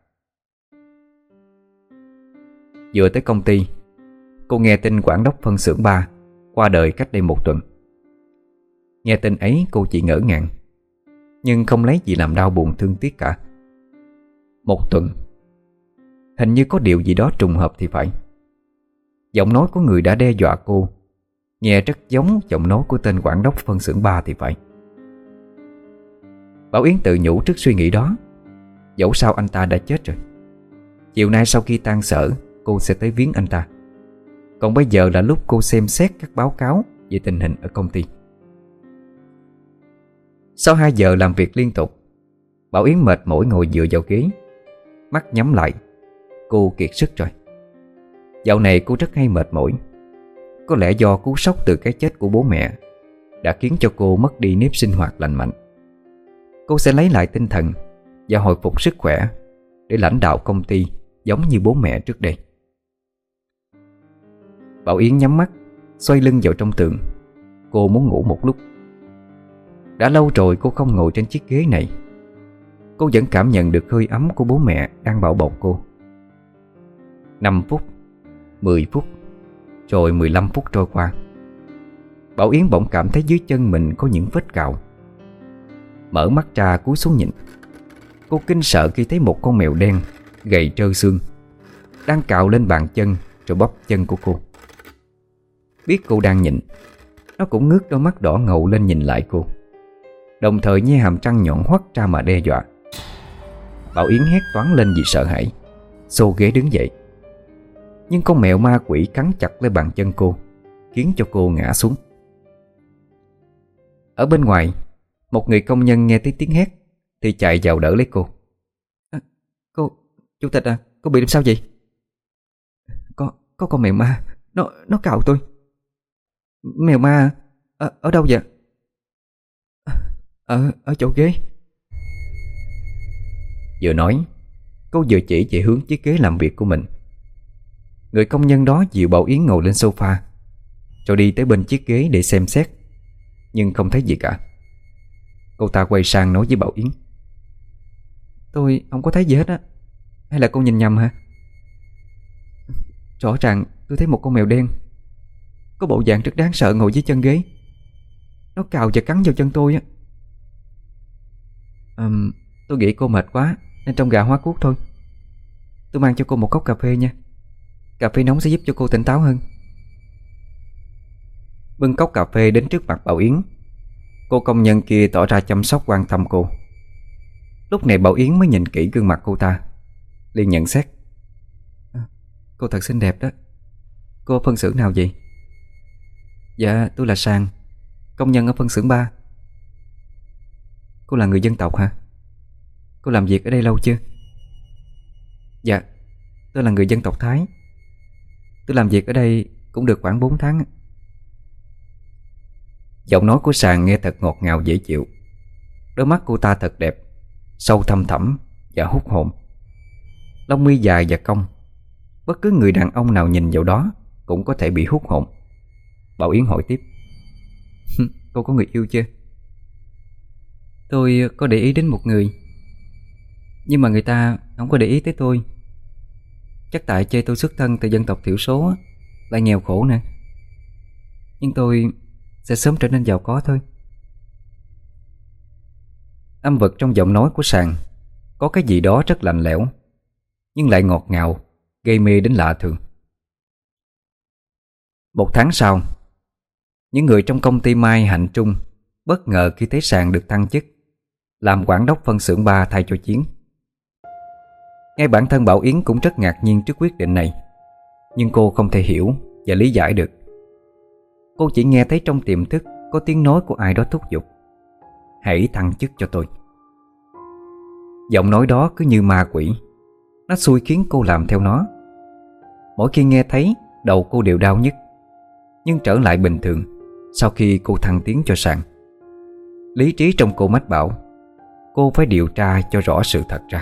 Vừa tới công ty, cô nghe tin quản đốc phân xưởng 3 qua đời cách đây một tuần. Nghe tin ấy cô chỉ ngỡ ngàng, nhưng không lấy gì làm đau buồn thương tiếc cả. Một tuần, hình như có điều gì đó trùng hợp thì phải. Giọng nói của người đã đe dọa cô nghe rất giống giọng nói của tên quản đốc phân xưởng 3 thì phải. Bảo Yến tự nhủ trước suy nghĩ đó. Dẫu sao anh ta đã chết rồi. Chiều nay sau khi tan sở, cô sẽ tới viếng anh ta. Còn bây giờ là lúc cô xem xét các báo cáo về tình hình ở công ty. Sau 2 giờ làm việc liên tục, Bảo Yến mệt mỏi ngồi dựa vào ghế, mắt nhắm lại. Cô kiệt sức rồi. Dạo này cô rất hay mệt mỏi. Có lẽ do cú sốc từ cái chết của bố mẹ đã khiến cho cô mất đi nếp sinh hoạt lành mạnh. Cô sẽ lấy lại tinh thần và hồi phục sức khỏe để lãnh đạo công ty giống như bố mẹ trước đây. Bảo Yến nhắm mắt, xoay lưng vào trong tường. Cô muốn ngủ một lúc. Đã lâu rồi cô không ngồi trên chiếc ghế này. Cô vẫn cảm nhận được hơi ấm của bố mẹ đang bảo bọc cô. 5 phút, 10 phút, rồi 15 phút trôi qua. Bảo Yến bỗng cảm thấy dưới chân mình có những vết cào. Mở mắt ra cúi xuống nhìn. Cô kinh sợ khi thấy một con mèo đen gầy trơ xương đang cào lên bàn chân rồi bóp chân của cô. Biết cô đang nhìn, nó cũng ngước đôi mắt đỏ ngầu lên nhìn lại cô, đồng thời nhe hàm răng nhọn hoắt ra mà đe dọa. Bảo Yến hét toáng lên vì sợ hãi, xô ghế đứng dậy. Nhưng con mèo ma quỷ cắn chặt lấy bàn chân cô, khiến cho cô ngã xuống. Ở bên ngoài, một người công nhân nghe thấy tiếng hét thì chạy vào đỡ lấy cô. Cô, chủ tịch à, cô bị làm sao vậy? Có con mèo ma, nó cào tôi. Mèo ma à? Ở đâu vậy? Ở chỗ ghế. Vừa nói, cô vừa chỉ về hướng chiếc ghế làm việc của mình. Người công nhân đó dìu Bảo Yến ngồi lên sofa, rồi đi tới bên chiếc ghế để xem xét, nhưng không thấy gì cả. Cô ta quay sang nói với Bảo Yến: tôi không có thấy gì hết á. Hay là cô nhìn nhầm hả? Rõ ràng tôi thấy một con mèo đen có bộ dạng rất đáng sợ ngồi dưới chân ghế. Nó cào và cắn vào chân tôi á. Tôi nghĩ cô mệt quá nên trông gà hóa cuốc thôi. Tôi mang cho cô một cốc cà phê nha. Cà phê nóng sẽ giúp cho cô tỉnh táo hơn. Bưng cốc cà phê đến trước mặt Bảo Yến. Cô công nhân kia tỏ ra chăm sóc quan tâm cô. Lúc này Bảo Yến mới nhìn kỹ gương mặt cô ta, liền nhận xét: cô thật xinh đẹp đó. Cô ở phân xưởng nào vậy? Dạ tôi là Sàn, công nhân ở phân xưởng 3. Cô là người dân tộc hả? Cô làm việc ở đây lâu chưa? Dạ tôi là người dân tộc Thái. Tôi làm việc ở đây cũng được khoảng 4 tháng. Giọng nói của Sàn nghe thật ngọt ngào dễ chịu. Đôi mắt cô ta thật đẹp, sâu thăm thẳm và hút hồn. Lông mi dài và cong, bất cứ người đàn ông nào nhìn vào đó cũng có thể bị hút hồn. Bảo Yến hỏi tiếp: cô có người yêu chưa? Tôi có để ý đến một người, nhưng mà người ta không có để ý tới tôi. Chắc tại chê tôi xuất thân từ dân tộc thiểu số, lại nghèo khổ nè. Nhưng tôi sẽ sớm trở nên giàu có thôi. Âm vực trong giọng nói của Sàn có cái gì đó rất lạnh lẽo, nhưng lại ngọt ngào, gây mê đến lạ thường. 1 tháng sau, những người trong công ty Mai Hạnh Trung bất ngờ khi thấy Sàn được thăng chức làm quản đốc phân xưởng 3 thay cho Chiến. Ngay bản thân Bảo Yến cũng rất ngạc nhiên trước quyết định này, nhưng cô không thể hiểu và lý giải được. Cô chỉ nghe thấy trong tiềm thức có tiếng nói của ai đó thúc giục: hãy thăng chức cho tôi. Giọng nói đó cứ như ma quỷ, nó xui khiến cô làm theo nó. Mỗi khi nghe thấy, đầu cô đều đau nhức, nhưng trở lại bình thường sau khi cô thăng tiến cho Sàn. Lý trí trong cô mách bảo cô phải điều tra cho rõ sự thật ra.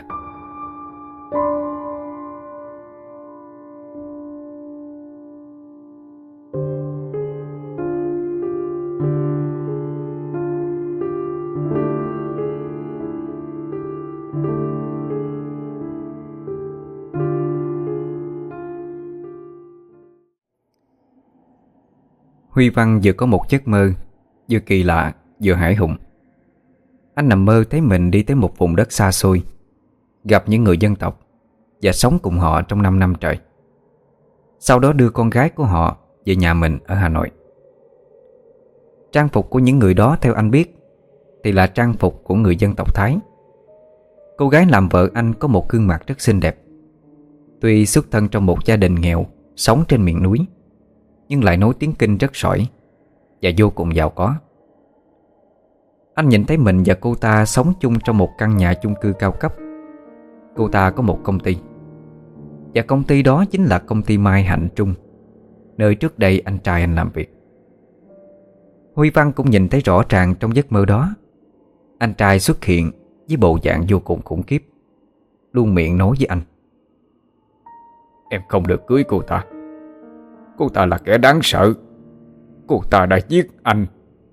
Huy Văn vừa có một giấc mơ vừa kỳ lạ vừa hãi hùng. Anh nằm mơ thấy mình đi tới một vùng đất xa xôi, gặp những người dân tộc và sống cùng họ trong 5 năm trời. Sau đó đưa con gái của họ về nhà mình ở Hà Nội. Trang phục của những người đó theo anh biết thì là trang phục của người dân tộc Thái. Cô gái làm vợ anh có một gương mặt rất xinh đẹp. Tuy xuất thân trong một gia đình nghèo, sống trên miền núi, nhưng lại nói tiếng Kinh rất sỏi và vô cùng giàu có. Anh nhìn thấy mình và cô ta sống chung trong một căn nhà chung cư cao cấp. Cô ta có một công ty, và công ty đó chính là công ty Mai Hạnh Trung, nơi trước đây anh trai anh làm việc. Huy Văn cũng nhìn thấy rõ ràng trong giấc mơ đó, anh trai xuất hiện với bộ dạng vô cùng khủng khiếp, luôn miệng nói với anh: em không được cưới cô ta. Cô ta là kẻ đáng sợ. Cô ta đã giết anh.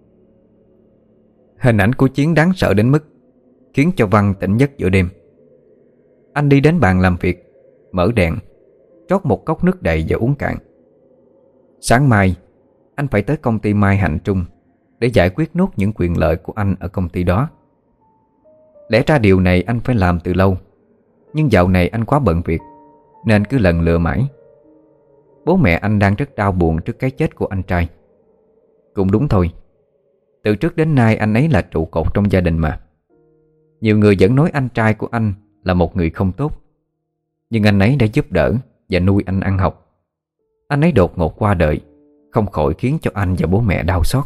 Hình ảnh của Chiến đáng sợ đến mức khiến cho Văn tỉnh giấc giữa đêm. Anh đi đến bàn làm việc, mở đèn, rót một cốc nước đầy và uống cạn. Sáng mai anh phải tới công ty Mai Hạnh Trung để giải quyết nốt những quyền lợi của anh ở công ty đó. Lẽ ra điều này anh phải làm từ lâu, nhưng dạo này anh quá bận việc nên cứ lần lựa mãi. Bố mẹ anh đang rất đau buồn trước cái chết của anh trai. Cũng đúng thôi, từ trước đến nay anh ấy là trụ cột trong gia đình mà. Nhiều người vẫn nói anh trai của anh là một người không tốt, nhưng anh ấy đã giúp đỡ và nuôi anh ăn học. Anh ấy đột ngột qua đời, không khỏi khiến cho anh và bố mẹ đau xót.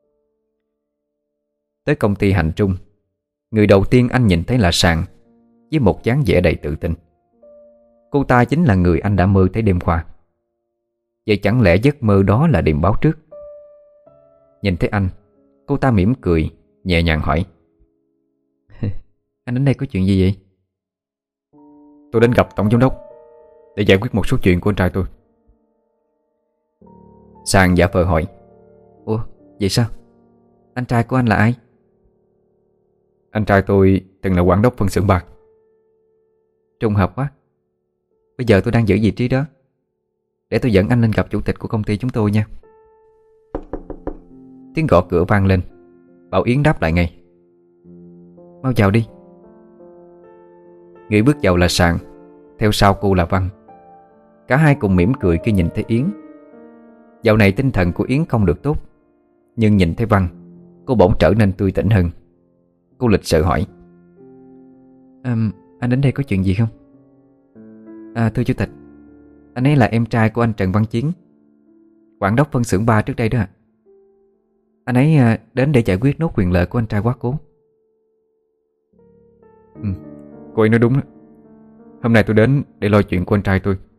Tới công ty Hạnh Trung, người đầu tiên anh nhìn thấy là Sàn, với một dáng vẻ đầy tự tin. Cô ta chính là người anh đã mơ thấy đêm qua. Vậy chẳng lẽ giấc mơ đó là điềm báo trước? Nhìn thấy anh, cô ta mỉm cười, nhẹ nhàng hỏi: Anh đến đây có chuyện gì vậy? Tôi đến gặp tổng giám đốc để giải quyết một số chuyện của anh trai tôi. Sàn giả vờ hỏi: Ủa, vậy sao? Anh trai của anh là ai? Anh trai tôi từng là quản đốc phân xưởng 3. Trùng hợp quá. Bây giờ tôi đang giữ vị trí đó. Để tôi dẫn anh lên gặp chủ tịch của công ty chúng tôi nha. Tiếng gõ cửa vang lên. Bảo Yến đáp lại ngay: Mau vào đi. Người bước vào là Sàn, theo sau cô là Văn. Cả hai cùng mỉm cười khi nhìn thấy Yến. Dạo này tinh thần của Yến không được tốt, nhưng nhìn thấy Văn, cô bỗng trở nên tươi tỉnh hơn. Cô lịch sự hỏi: Anh đến đây có chuyện gì không? Thưa chủ tịch, anh ấy là em trai của anh Trần Văn Chiến, quản đốc phân xưởng 3 trước đây đó ạ. Anh ấy đến để giải quyết nốt quyền lợi của anh trai quá cố. Cô ấy nói đúng đó. Hôm nay tôi đến để lo chuyện của anh trai tôi.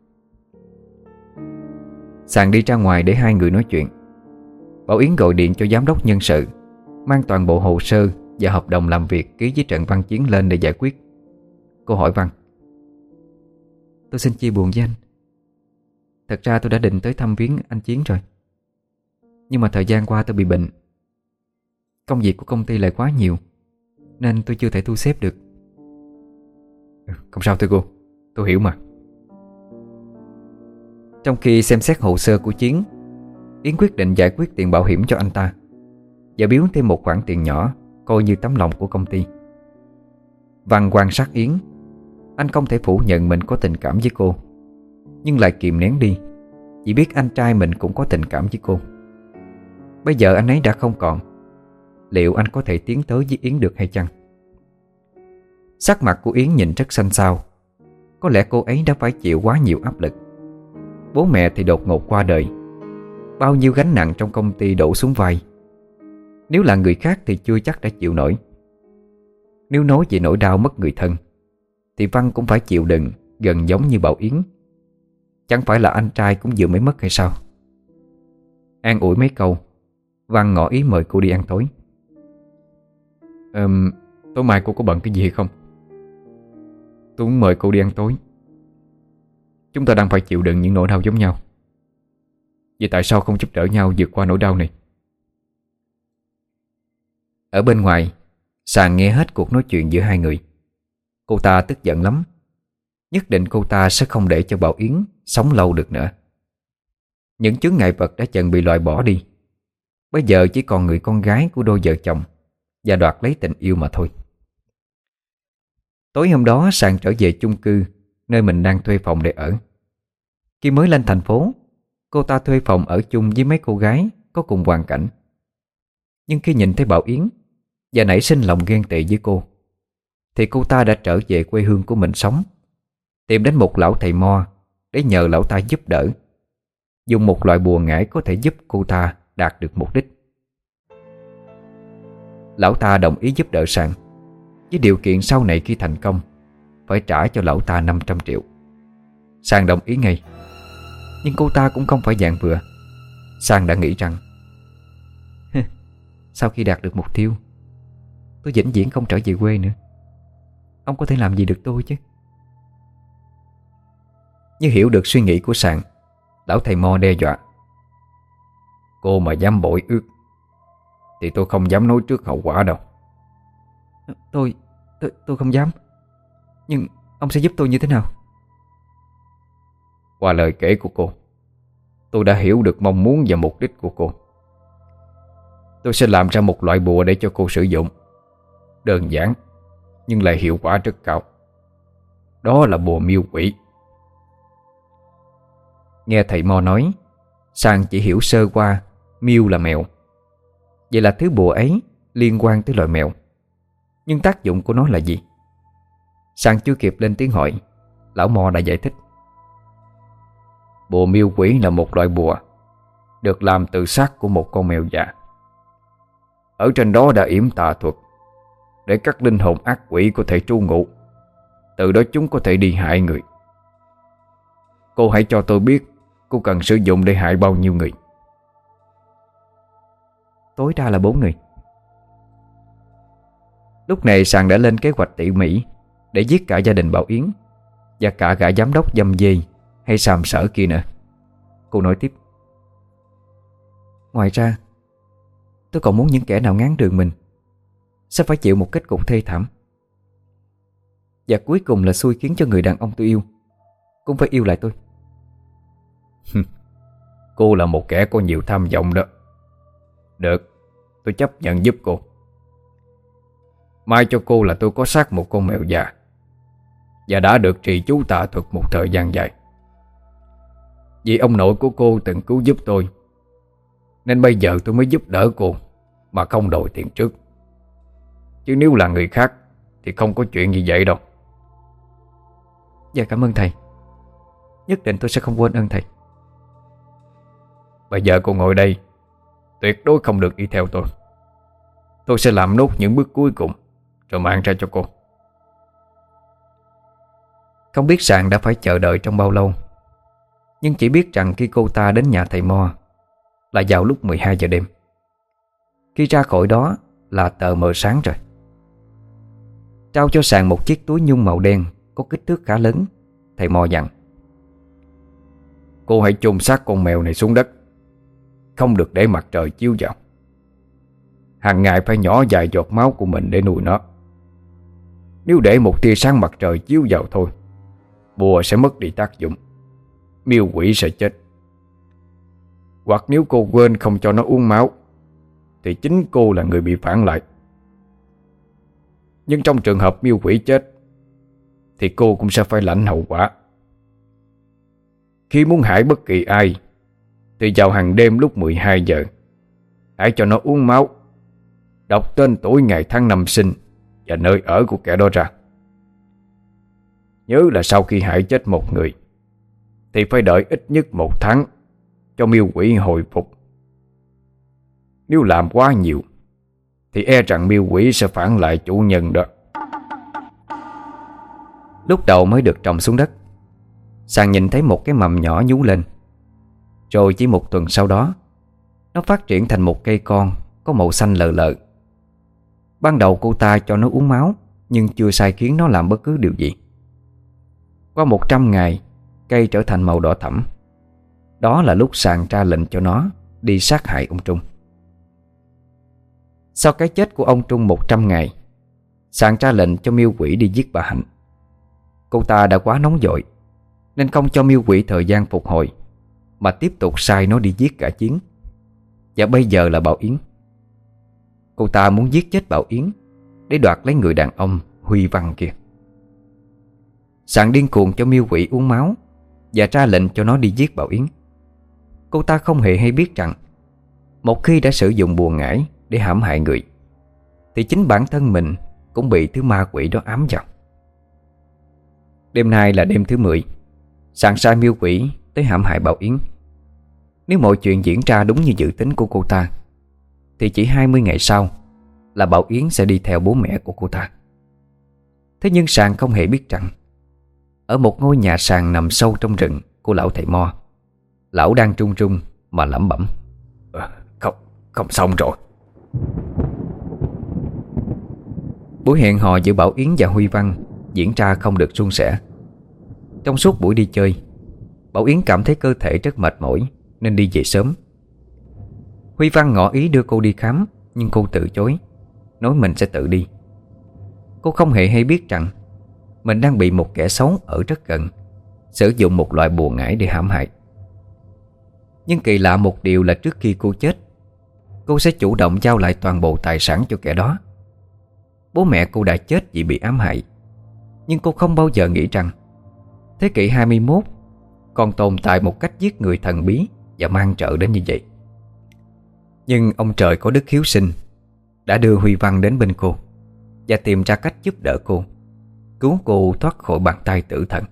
Sàn đi ra ngoài để hai người nói chuyện. Bảo Yến gọi điện cho giám đốc nhân sự, mang toàn bộ hồ sơ và hợp đồng làm việc ký với Trần Văn Chiến lên để giải quyết. Cô hỏi Văn: Tôi xin chia buồn với anh. Thật ra tôi đã định tới thăm viếng anh Chiến rồi, nhưng mà thời gian qua tôi bị bệnh. Công việc của công ty lại quá nhiều nên tôi chưa thể thu xếp được. Không sao thưa cô, tôi hiểu mà. Trong khi xem xét hồ sơ của Chiến, Yến quyết định giải quyết tiền bảo hiểm cho anh ta và biếu thêm một khoản tiền nhỏ coi như tấm lòng của công ty. Văn quan sát Yến. Anh không thể phủ nhận mình có tình cảm với cô, nhưng lại kìm nén đi, chỉ biết anh trai mình cũng có tình cảm với cô. Bây giờ anh ấy đã không còn, liệu anh có thể tiến tới với Yến được hay chăng? Sắc mặt của Yến nhìn rất xanh xao. Có lẽ cô ấy đã phải chịu quá nhiều áp lực. Bố mẹ thì đột ngột qua đời, bao nhiêu gánh nặng trong công ty đổ xuống vai. Nếu là người khác thì chưa chắc đã chịu nổi. Nếu nói về nỗi đau mất người thân thì Văn cũng phải chịu đựng gần giống như Bảo Yến. Chẳng phải là anh trai cũng vừa mới mất hay sao? An ủi mấy câu, Văn ngỏ ý mời cô đi ăn tối. Tối mai cô có bận cái gì hay không? Tôi muốn mời cô đi ăn tối. Chúng ta đang phải chịu đựng những nỗi đau giống nhau. Vậy tại sao không giúp đỡ nhau vượt qua nỗi đau này? Ở bên ngoài, Sàn nghe hết cuộc nói chuyện giữa hai người. Cô ta tức giận lắm. Nhất định cô ta sẽ không để cho Bảo Yến sống lâu được nữa. Những chướng ngại vật đã dần bị loại bỏ đi. Bây giờ chỉ còn người con gái của đôi vợ chồng và đoạt lấy tình yêu mà thôi. Tối hôm đó Sàn trở về chung cư nơi mình đang thuê phòng để ở. Khi mới lên thành phố, cô ta thuê phòng ở chung với mấy cô gái có cùng hoàn cảnh. Nhưng khi nhìn thấy Bảo Yến và nảy sinh lòng ghen tị với cô, thì cô ta đã trở về quê hương của mình sống, tìm đến một lão thầy mo để nhờ lão ta giúp đỡ, dùng một loại bùa ngải có thể giúp cô ta đạt được mục đích. Lão ta đồng ý giúp đỡ Sàn, với điều kiện sau này khi thành công phải trả cho lão ta 500 triệu. Sàn đồng ý ngay. Nhưng cô ta cũng không phải dạng vừa. Sàn đã nghĩ rằng sau khi đạt được mục tiêu, tôi vĩnh viễn không trở về quê nữa. Ông có thể làm gì được tôi chứ? Như hiểu được suy nghĩ của Sàn, lão thầy mo đe dọa: Cô mà dám bội ước thì tôi không dám nói trước hậu quả đâu. Tôi không dám. Nhưng ông sẽ giúp tôi như thế nào? Qua lời kể của cô, tôi đã hiểu được mong muốn và mục đích của cô. Tôi sẽ làm ra một loại bùa để cho cô sử dụng. Đơn giản nhưng lại hiệu quả rất cao. Đó là bùa miêu quỷ. Nghe thầy Mo nói, Sang chỉ hiểu sơ qua miêu là mèo. Vậy là thứ bùa ấy liên quan tới loài mèo. Nhưng tác dụng của nó là gì? Sang chưa kịp lên tiếng hỏi, lão Mo đã giải thích. Bùa miêu quỷ là một loại bùa được làm từ xác của một con mèo già. Ở trên đó đã yểm tà thuật để các linh hồn ác quỷ có thể trú ngụ. Từ đó chúng có thể đi hại người. Cô hãy cho tôi biết cô cần sử dụng để hại bao nhiêu người. Tối đa là 4 người. Lúc này Sàng đã lên kế hoạch tỉ mỉ để giết cả gia đình Bảo Yến và cả gã giám đốc dâm dê hay sàm sỡ kia nữa. Cô nói tiếp. Ngoài ra, tôi còn muốn những kẻ nào ngáng đường mình sẽ phải chịu một kết cục thê thảm. Và cuối cùng là xui khiến cho người đàn ông tôi yêu cũng phải yêu lại tôi. Cô là một kẻ có nhiều tham vọng đó. Được, tôi chấp nhận giúp cô. Mai cho cô là tôi có xác một con mèo già và đã được trì chú tà thuật một thời gian dài. Vì ông nội của cô từng cứu giúp tôi, nên bây giờ tôi mới giúp đỡ cô mà không đòi tiền trước. Chứ nếu là người khác thì không có chuyện như vậy đâu. Dạ cảm ơn thầy. Nhất định tôi sẽ không quên ơn thầy. Bây giờ cô ngồi đây, tuyệt đối không được đi theo tôi. Tôi sẽ làm nốt những bước cuối cùng rồi mang ra cho cô. Không biết Sàng đã phải chờ đợi trong bao lâu, nhưng chỉ biết rằng khi cô ta đến nhà thầy Mo là vào lúc 12 giờ đêm. Khi ra khỏi đó là tờ mờ sáng rồi. Trao cho Sàng một chiếc túi nhung màu đen có kích thước khá lớn, thầy Mo dặn. Cô hãy chôn xác con mèo này xuống đất, không được để mặt trời chiếu vào. Hàng ngày phải nhỏ vài giọt máu của mình để nuôi nó. Nếu để một tia sáng mặt trời chiếu vào thôi, bùa sẽ mất đi tác dụng, miêu quỷ sẽ chết. Hoặc nếu cô quên không cho nó uống máu thì chính cô là người bị phản lại. Nhưng trong trường hợp miêu quỷ chết thì cô cũng sẽ phải lãnh hậu quả. Khi muốn hại bất kỳ ai thì vào hàng đêm lúc 12 giờ hãy cho nó uống máu, đọc tên, tuổi, ngày, tháng, năm sinh và nơi ở của kẻ đó ra. Nhớ là sau khi hại chết một người thì phải đợi ít nhất 1 tháng cho miêu quỷ hồi phục. Nếu làm quá nhiều thì e rằng miêu quỷ sẽ phản lại chủ nhân đó. Lúc đầu mới được trồng xuống đất, Sàng nhìn thấy một cái mầm nhỏ nhú lên. Rồi chỉ 1 tuần sau đó, nó phát triển thành một cây con có màu xanh lờ lờ. Ban đầu cô ta cho nó uống máu, nhưng chưa sai khiến nó làm bất cứ điều gì. Qua 100 ngày, cây trở thành màu đỏ thẫm. Đó là lúc Sàng ra lệnh cho nó đi sát hại ông Trung. Sau cái chết của ông Trung 100 ngày, Sàng ra lệnh cho miêu quỷ đi giết bà Hạnh. Cô ta đã quá nóng vội nên không cho miêu quỷ thời gian phục hồi, mà tiếp tục sai nó đi giết cả Chiến. Và bây giờ là Bảo Yến. Cô ta muốn giết chết Bảo Yến để đoạt lấy người đàn ông Huy Văn kia. Sàng điên cuồng cho miêu quỷ uống máu và ra lệnh cho nó đi giết Bảo Yến. Cô ta không hề hay biết rằng một khi đã sử dụng bùa ngải để hãm hại người thì chính bản thân mình cũng bị thứ ma quỷ đó ám vào. Đêm nay là đêm thứ 10, Sàng sai miêu quỷ tới hãm hại Bảo Yến. Nếu mọi chuyện diễn ra đúng như dự tính của cô ta thì chỉ 20 ngày sau là Bảo Yến sẽ đi theo bố mẹ của cô ta. Thế nhưng Sàng không hề biết rằng ở một ngôi nhà sàn nằm sâu trong rừng của lão thầy Mo, lão đang trung trung mà lẩm bẩm. Không xong rồi. Buổi hẹn hò giữa Bảo Yến và Huy Văn diễn ra không được suôn sẻ. Trong suốt buổi đi chơi, Bảo Yến cảm thấy cơ thể rất mệt mỏi nên đi về sớm. Huy Văn ngỏ ý đưa cô đi khám, nhưng cô từ chối, nói mình sẽ tự đi. Cô không hề hay biết rằng mình đang bị một kẻ xấu ở rất gần sử dụng một loại bùa ngải để hãm hại. Nhưng kỳ lạ một điều là trước khi cô chết, cô sẽ chủ động giao lại toàn bộ tài sản cho kẻ đó. Bố mẹ cô đã chết vì bị ám hại, nhưng cô không bao giờ nghĩ rằng thế kỷ 21 còn tồn tại một cách giết người thần bí và man rợ đến như vậy. Nhưng ông trời có đức hiếu sinh, đã đưa Huy Văn đến bên cô và tìm ra cách giúp đỡ cô, cứu cô thoát khỏi bàn tay tử thần.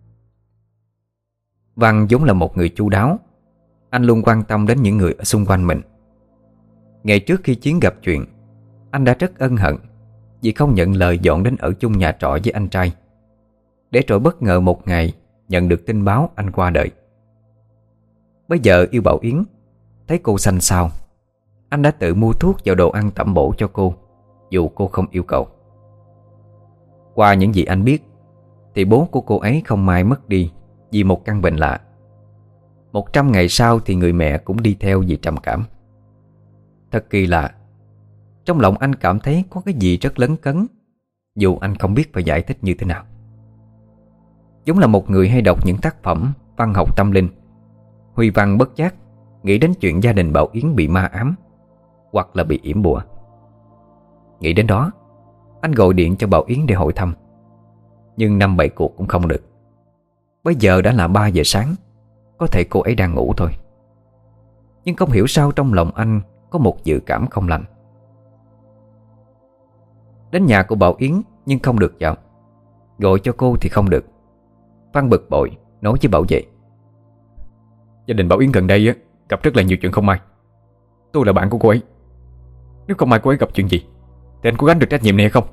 Văn vốn là một người chu đáo. Anh luôn quan tâm đến những người ở xung quanh mình. Ngày trước khi Chiến gặp chuyện, anh đã rất ân hận vì không nhận lời dọn đến ở chung nhà trọ với anh trai, để rồi bất ngờ một ngày nhận được tin báo anh qua đời. Bây giờ yêu Bảo Yến, thấy cô xanh xao, anh đã tự mua thuốc vào đồ ăn tẩm bổ cho cô, dù cô không yêu cầu. Qua những gì anh biết thì bố của cô ấy không may mất đi vì một căn bệnh lạ. 100 ngày sau thì người mẹ cũng đi theo vì trầm cảm. Thật kỳ lạ, trong lòng anh cảm thấy có cái gì rất lấn cấn, dù anh không biết phải giải thích như thế nào. Giống là một người hay đọc những tác phẩm văn học tâm linh, Huy Văn bất giác nghĩ đến chuyện gia đình Bảo Yến bị ma ám hoặc là bị yểm bùa. Nghĩ đến đó, anh gọi điện cho Bảo Yến để hỏi thăm, nhưng 5-7 cuộc cũng không được. Bây giờ đã là 3 giờ sáng, có thể cô ấy đang ngủ thôi. Nhưng không hiểu sao trong lòng anh có một dự cảm không lành. Đến nhà của Bảo Yến nhưng không được vào, gọi cho cô thì không được. Văn bực bội nói với bảo vệ: Gia đình Bảo Yến gần đây gặp rất là nhiều chuyện không may. Tôi là bạn của cô ấy. Nếu không may cô ấy gặp chuyện gì thì anh có gánh được trách nhiệm này hay không?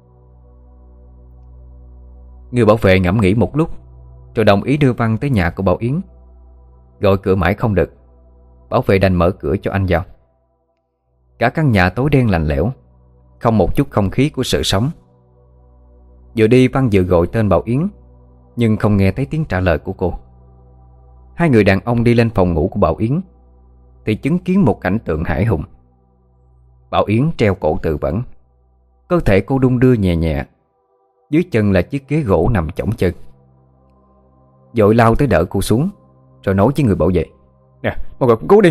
Người bảo vệ ngẫm nghĩ một lúc rồi đồng ý đưa Văn tới nhà của Bảo Yến. Gọi cửa mãi không được, bảo vệ đành mở cửa cho anh vào. Cả căn nhà tối đen lạnh lẽo, không một chút không khí của sự sống. Vừa đi Văn vừa gọi tên Bảo Yến, nhưng không nghe thấy tiếng trả lời của cô. Hai người đàn ông đi lên phòng ngủ của Bảo Yến thì chứng kiến một cảnh tượng hãi hùng. Bảo Yến treo cổ tự vẫn, cơ thể cô đung đưa nhẹ nhẹ, dưới chân là chiếc ghế gỗ nằm chỏng chân. Vội lao tới đỡ cô xuống, rồi nói với người bảo vệ: Nè, mọi người cũng cứu đi.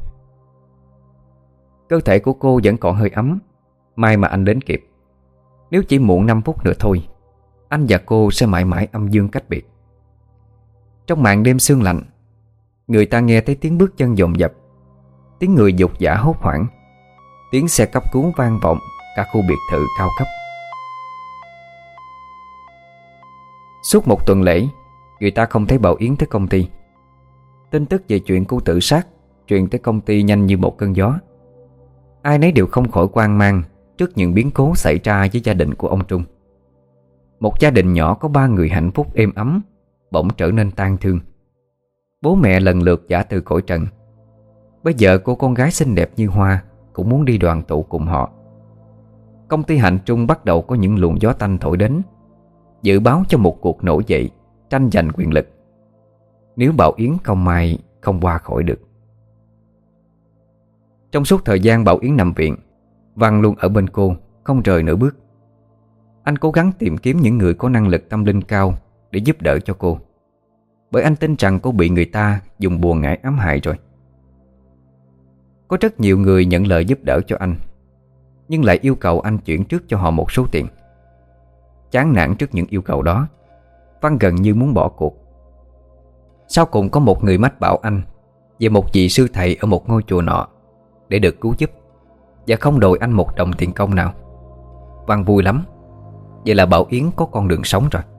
Cơ thể của cô vẫn còn hơi ấm, may mà anh đến kịp. Nếu chỉ muộn 5 phút nữa thôi, anh và cô sẽ mãi mãi âm dương cách biệt. Trong màn đêm sương lạnh, người ta nghe thấy tiếng bước chân dồn dập, tiếng người dục dã hốt hoảng, tiếng xe cấp cứu vang vọng cả khu biệt thự cao cấp. Suốt một tuần lễ, người ta không thấy Bảo Yến tới công ty. Tin tức về chuyện cô tự sát truyền tới công ty nhanh như một cơn gió. Ai nấy đều không khỏi hoang mang trước những biến cố xảy ra với gia đình của ông Trung. Một gia đình nhỏ có 3 người hạnh phúc êm ấm bỗng trở nên tang thương. Bố mẹ lần lượt giã từ cõi trần. Bây giờ cô con gái xinh đẹp như hoa cũng muốn đi đoàn tụ cùng họ. Công ty Hạnh Trung bắt đầu có những luồng gió tanh thổi đến, dự báo cho một cuộc nổi dậy tranh giành quyền lực, nếu Bảo Yến không may không qua khỏi được. Trong suốt thời gian Bảo Yến nằm viện, Văn luôn ở bên cô, không rời nửa bước. Anh cố gắng tìm kiếm những người có năng lực tâm linh cao để giúp đỡ cho cô, bởi anh tin rằng cô bị người ta dùng bùa ngải ám hại rồi. Có rất nhiều người nhận lời giúp đỡ cho anh, nhưng lại yêu cầu anh chuyển trước cho họ một số tiền. Chán nản trước những yêu cầu đó, Văn gần như muốn bỏ cuộc. Sau cùng có một người mách bảo anh về một vị sư thầy ở một ngôi chùa nọ để được cứu giúp, và không đòi anh một đồng tiền công nào. Văn vui lắm. Vậy là Bảo Yến có con đường sống rồi.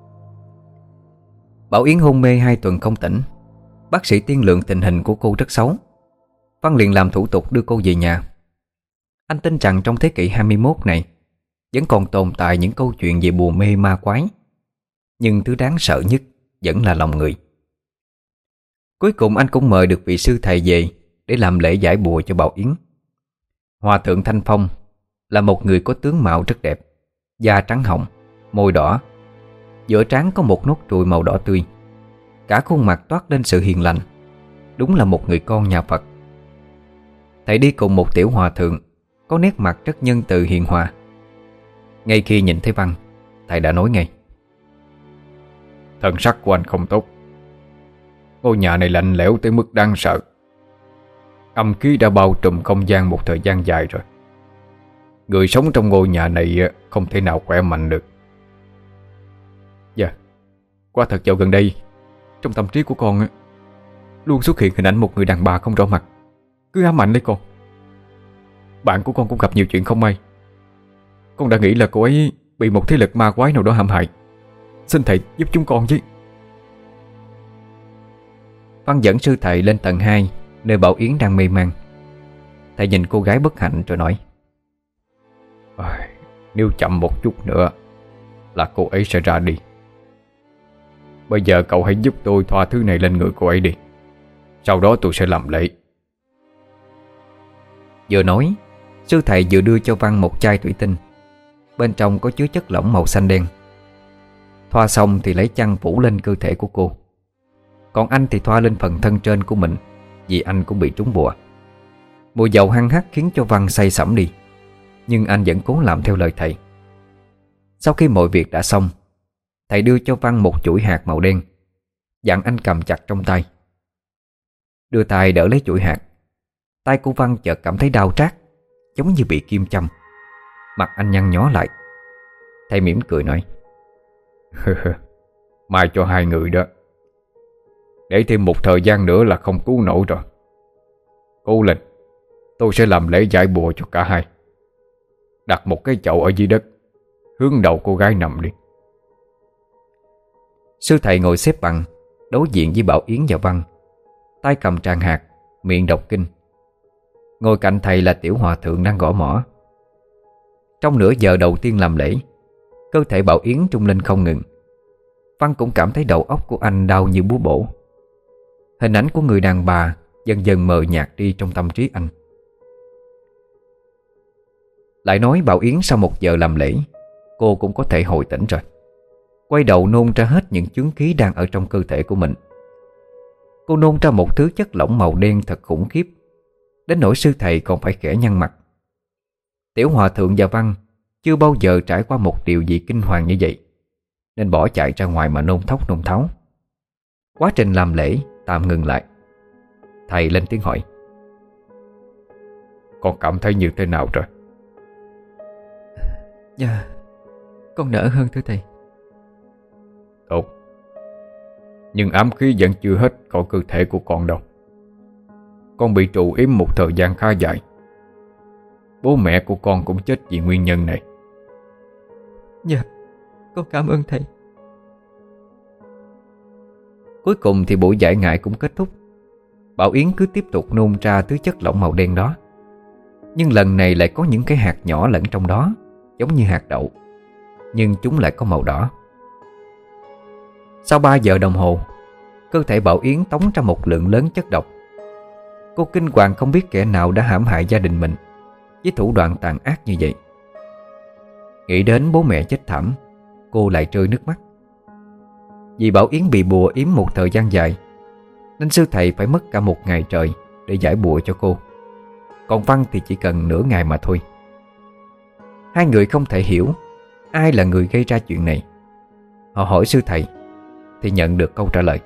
Bảo Yến hôn mê 2 tuần không tỉnh. Bác sĩ tiên lượng tình hình của cô rất xấu. Văn liền làm thủ tục đưa cô về nhà. Anh tin rằng trong thế kỷ 21 này vẫn còn tồn tại những câu chuyện về bùa mê ma quái, nhưng thứ đáng sợ nhất vẫn là lòng người. Cuối cùng anh cũng mời được vị sư thầy về để làm lễ giải bùa cho Bảo Yến. Hòa thượng Thanh Phong là một người có tướng mạo rất đẹp, da trắng hồng, môi đỏ, giữa trán có một nốt ruồi màu đỏ tươi, cả khuôn mặt toát lên sự hiền lành. Đúng là một người con nhà Phật. Thầy đi cùng một tiểu hòa thượng có nét mặt rất nhân từ hiền hòa. Ngay khi nhìn thấy Văn, thầy đã nói ngay: Thần sắc của anh không tốt. Ngôi nhà này lạnh lẽo tới mức đáng sợ. Âm khí đã bao trùm không gian một thời gian dài rồi. Người sống trong ngôi nhà này không thể nào khỏe mạnh được. Dạ, qua thật dạo gần đây, trong tâm trí của con luôn xuất hiện hình ảnh một người đàn bà không rõ mặt, cứ ám ảnh lấy con. Bạn của con cũng gặp nhiều chuyện không may. Con đã nghĩ là cô ấy bị một thế lực ma quái nào đó hãm hại. Xin thầy giúp chúng con chứ. Văn dẫn sư thầy lên tầng 2, nơi Bảo Yến đang mê man. Thầy nhìn cô gái bất hạnh rồi nói: Nếu chậm một chút nữa là cô ấy sẽ ra đi. Bây giờ cậu hãy giúp tôi thoa thứ này lên người cô ấy đi. Sau đó tôi sẽ làm lễ. Vừa nói, sư thầy vừa đưa cho Văn một chai thủy tinh. Bên trong có chứa chất lỏng màu xanh đen. Thoa xong thì lấy chăn phủ lên cơ thể của cô. Còn anh thì thoa lên phần thân trên của mình, vì anh cũng bị trúng bùa. Mùi dầu hăng hắc khiến cho Văn say sẩm đi, nhưng anh vẫn cố làm theo lời thầy. Sau khi mọi việc đã xong, thầy đưa cho Văn một chuỗi hạt màu đen, dặn anh cầm chặt trong tay. Đưa tay đỡ lấy chuỗi hạt, tay của Văn chợt cảm thấy đau rát, giống như bị kim châm. Mặt anh nhăn nhó lại. Thầy mỉm cười nói: Mai cho hai người đó. Để thêm một thời gian nữa là không cứu nổi rồi. Cố lên, tôi sẽ làm lễ giải bùa cho cả hai. Đặt một cái chậu ở dưới đất, hướng đầu cô gái nằm đi. Sư thầy ngồi xếp bằng, đối diện với Bảo Yến và Văn, tay cầm tràng hạt, miệng đọc kinh. Ngồi cạnh thầy là Tiểu Hòa Thượng đang gõ mõ. Trong nửa giờ đầu tiên làm lễ, cơ thể Bảo Yến trung lên không ngừng. Văn cũng cảm thấy đầu óc của anh đau như búa bổ. Hình ảnh của người đàn bà dần dần mờ nhạt đi trong tâm trí anh. Lại nói Bảo Yến sau một giờ làm lễ, cô cũng có thể hồi tỉnh rồi. Quay đầu nôn ra hết những chướng khí đang ở trong cơ thể của mình. Cô nôn ra một thứ chất lỏng màu đen thật khủng khiếp, đến nỗi sư thầy còn phải khẽ nhăn mặt. Tiểu Hòa Thượng và Văn chưa bao giờ trải qua một điều gì kinh hoàng như vậy, nên bỏ chạy ra ngoài mà nôn thốc nôn tháo. Quá trình làm lễ tạm ngừng lại. Thầy lên tiếng hỏi: Con cảm thấy như thế nào rồi? Dạ, con đỡ hơn thưa thầy. Tốt. Nhưng ám khí vẫn chưa hết khỏi cơ thể của con đâu. Con bị trụ yếm một thời gian khá dài. Bố mẹ của con cũng chết vì nguyên nhân này. Dạ, con cảm ơn thầy. Cuối cùng thì buổi giải ngại cũng kết thúc. Bảo Yến cứ tiếp tục nôn ra thứ chất lỏng màu đen đó. Nhưng lần này lại có những cái hạt nhỏ lẫn trong đó, giống như hạt đậu, nhưng chúng lại có màu đỏ. Sau 3 giờ đồng hồ, cơ thể Bảo Yến tống ra một lượng lớn chất độc. Cô kinh hoàng không biết kẻ nào đã hãm hại gia đình mình với thủ đoạn tàn ác như vậy. Nghĩ đến bố mẹ chết thảm, cô lại rơi nước mắt. Vì Bảo Yến bị bùa yếm một thời gian dài, nên sư thầy phải mất cả một ngày trời để giải bùa cho cô. Còn Văn thì chỉ cần nửa ngày mà thôi. Hai người không thể hiểu ai là người gây ra chuyện này. Họ hỏi sư thầy thì nhận được câu trả lời: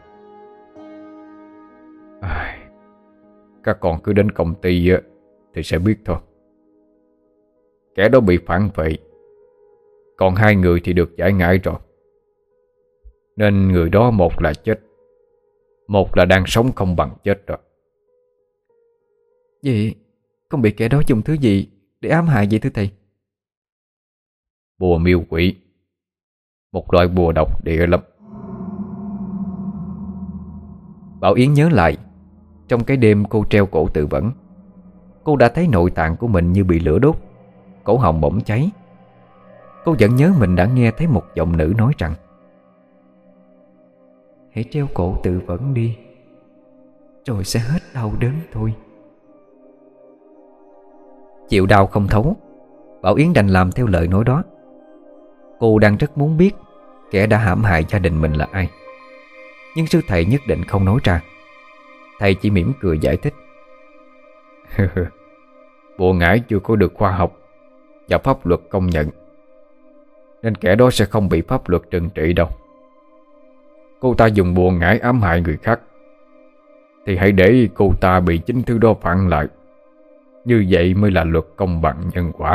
Các con cứ đến công ty thì sẽ biết thôi. Kẻ đó bị phản vệ, còn hai người thì được giải ngải rồi. Nên người đó một là chết, một là đang sống không bằng chết rồi. Vậy con bị kẻ đó dùng thứ gì để ám hại vậy thưa thầy? Bùa miêu quỷ, một loại bùa độc địa lắm. Bảo Yến nhớ lại, trong cái đêm cô treo cổ tự vẫn, cô đã thấy nội tạng của mình như bị lửa đốt, cổ họng bỗng cháy. Cô vẫn nhớ mình đã nghe thấy một giọng nữ nói rằng: hãy treo cổ tự vẫn đi, rồi sẽ hết đau đớn thôi. Chịu đau không thấu, Bảo Yến đành làm theo lời nói đó. Cô đang rất muốn biết kẻ đã hãm hại gia đình mình là ai, nhưng sư thầy nhất định không nói ra. Thầy chỉ mỉm cười giải thích: Bùa ngải chưa có được khoa học và pháp luật công nhận, nên kẻ đó sẽ không bị pháp luật trừng trị đâu. Cô ta dùng bùa ngải ám hại người khác thì hãy để cô ta bị chính thứ đó phản lại. Như vậy mới là luật công bằng nhân quả.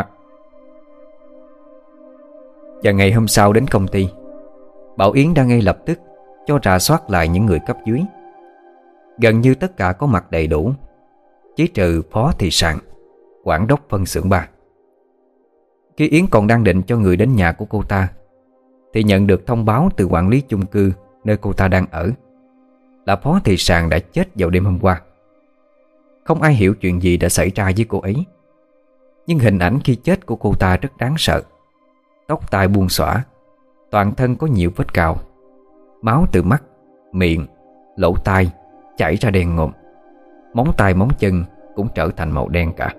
Và ngày hôm sau đến công ty, Bảo Yến đã ngay lập tức cho rà soát lại những người cấp dưới. Gần như tất cả có mặt đầy đủ, chỉ trừ phó thị sạn, quản đốc phân xưởng 3. Khi Yến còn đang định cho người đến nhà của cô ta thì nhận được thông báo từ quản lý chung cư nơi cô ta đang ở là phó thị sạn đã chết vào đêm hôm qua. Không ai hiểu chuyện gì đã xảy ra với cô ấy, nhưng hình ảnh khi chết của cô ta rất đáng sợ. Tóc tai buông xõa, toàn thân có nhiều vết cào, máu từ mắt, miệng, lỗ tai chảy ra đen ngòm. Móng tay móng chân cũng trở thành màu đen cả.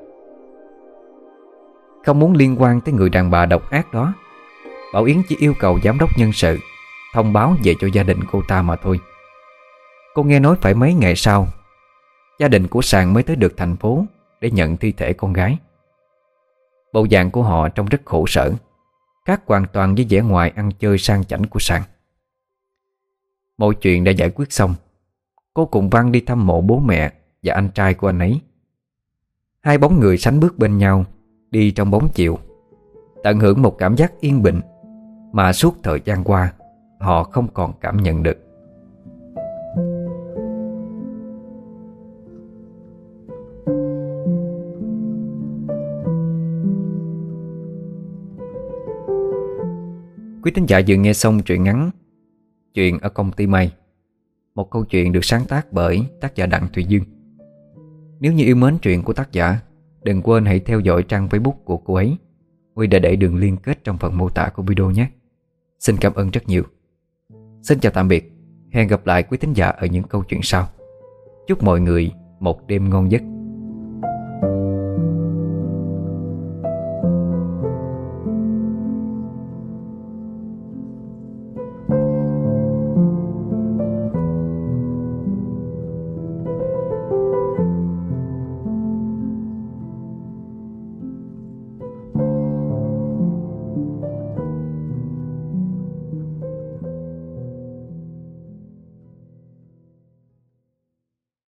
Không muốn liên quan tới người đàn bà độc ác đó, Bảo Yến chỉ yêu cầu giám đốc nhân sự thông báo về cho gia đình cô ta mà thôi. Cô nghe nói phải mấy ngày sau, gia đình của Sàn mới tới được thành phố để nhận thi thể con gái. Bộ dạng của họ trông rất khổ sở, khác hoàn toàn với vẻ ngoài ăn chơi sang chảnh của Sàn. Mọi chuyện đã giải quyết xong, cô cùng Văn đi thăm mộ bố mẹ và anh trai của anh ấy. Hai bóng người sánh bước bên nhau, đi trong bóng chiều, tận hưởng một cảm giác yên bình mà suốt thời gian qua họ không còn cảm nhận được. Quý thính giả vừa nghe xong truyện ngắn Chuyện ở công ty May, một câu chuyện được sáng tác bởi tác giả Đặng Thùy Dương. Nếu như yêu mến truyện của tác giả, đừng quên hãy theo dõi trang Facebook của cô ấy. Huy đã để đường liên kết trong phần mô tả của video nhé. Xin cảm ơn rất nhiều. Xin chào tạm biệt. Hẹn gặp lại quý thính giả ở những câu chuyện sau. Chúc mọi người một đêm ngon giấc.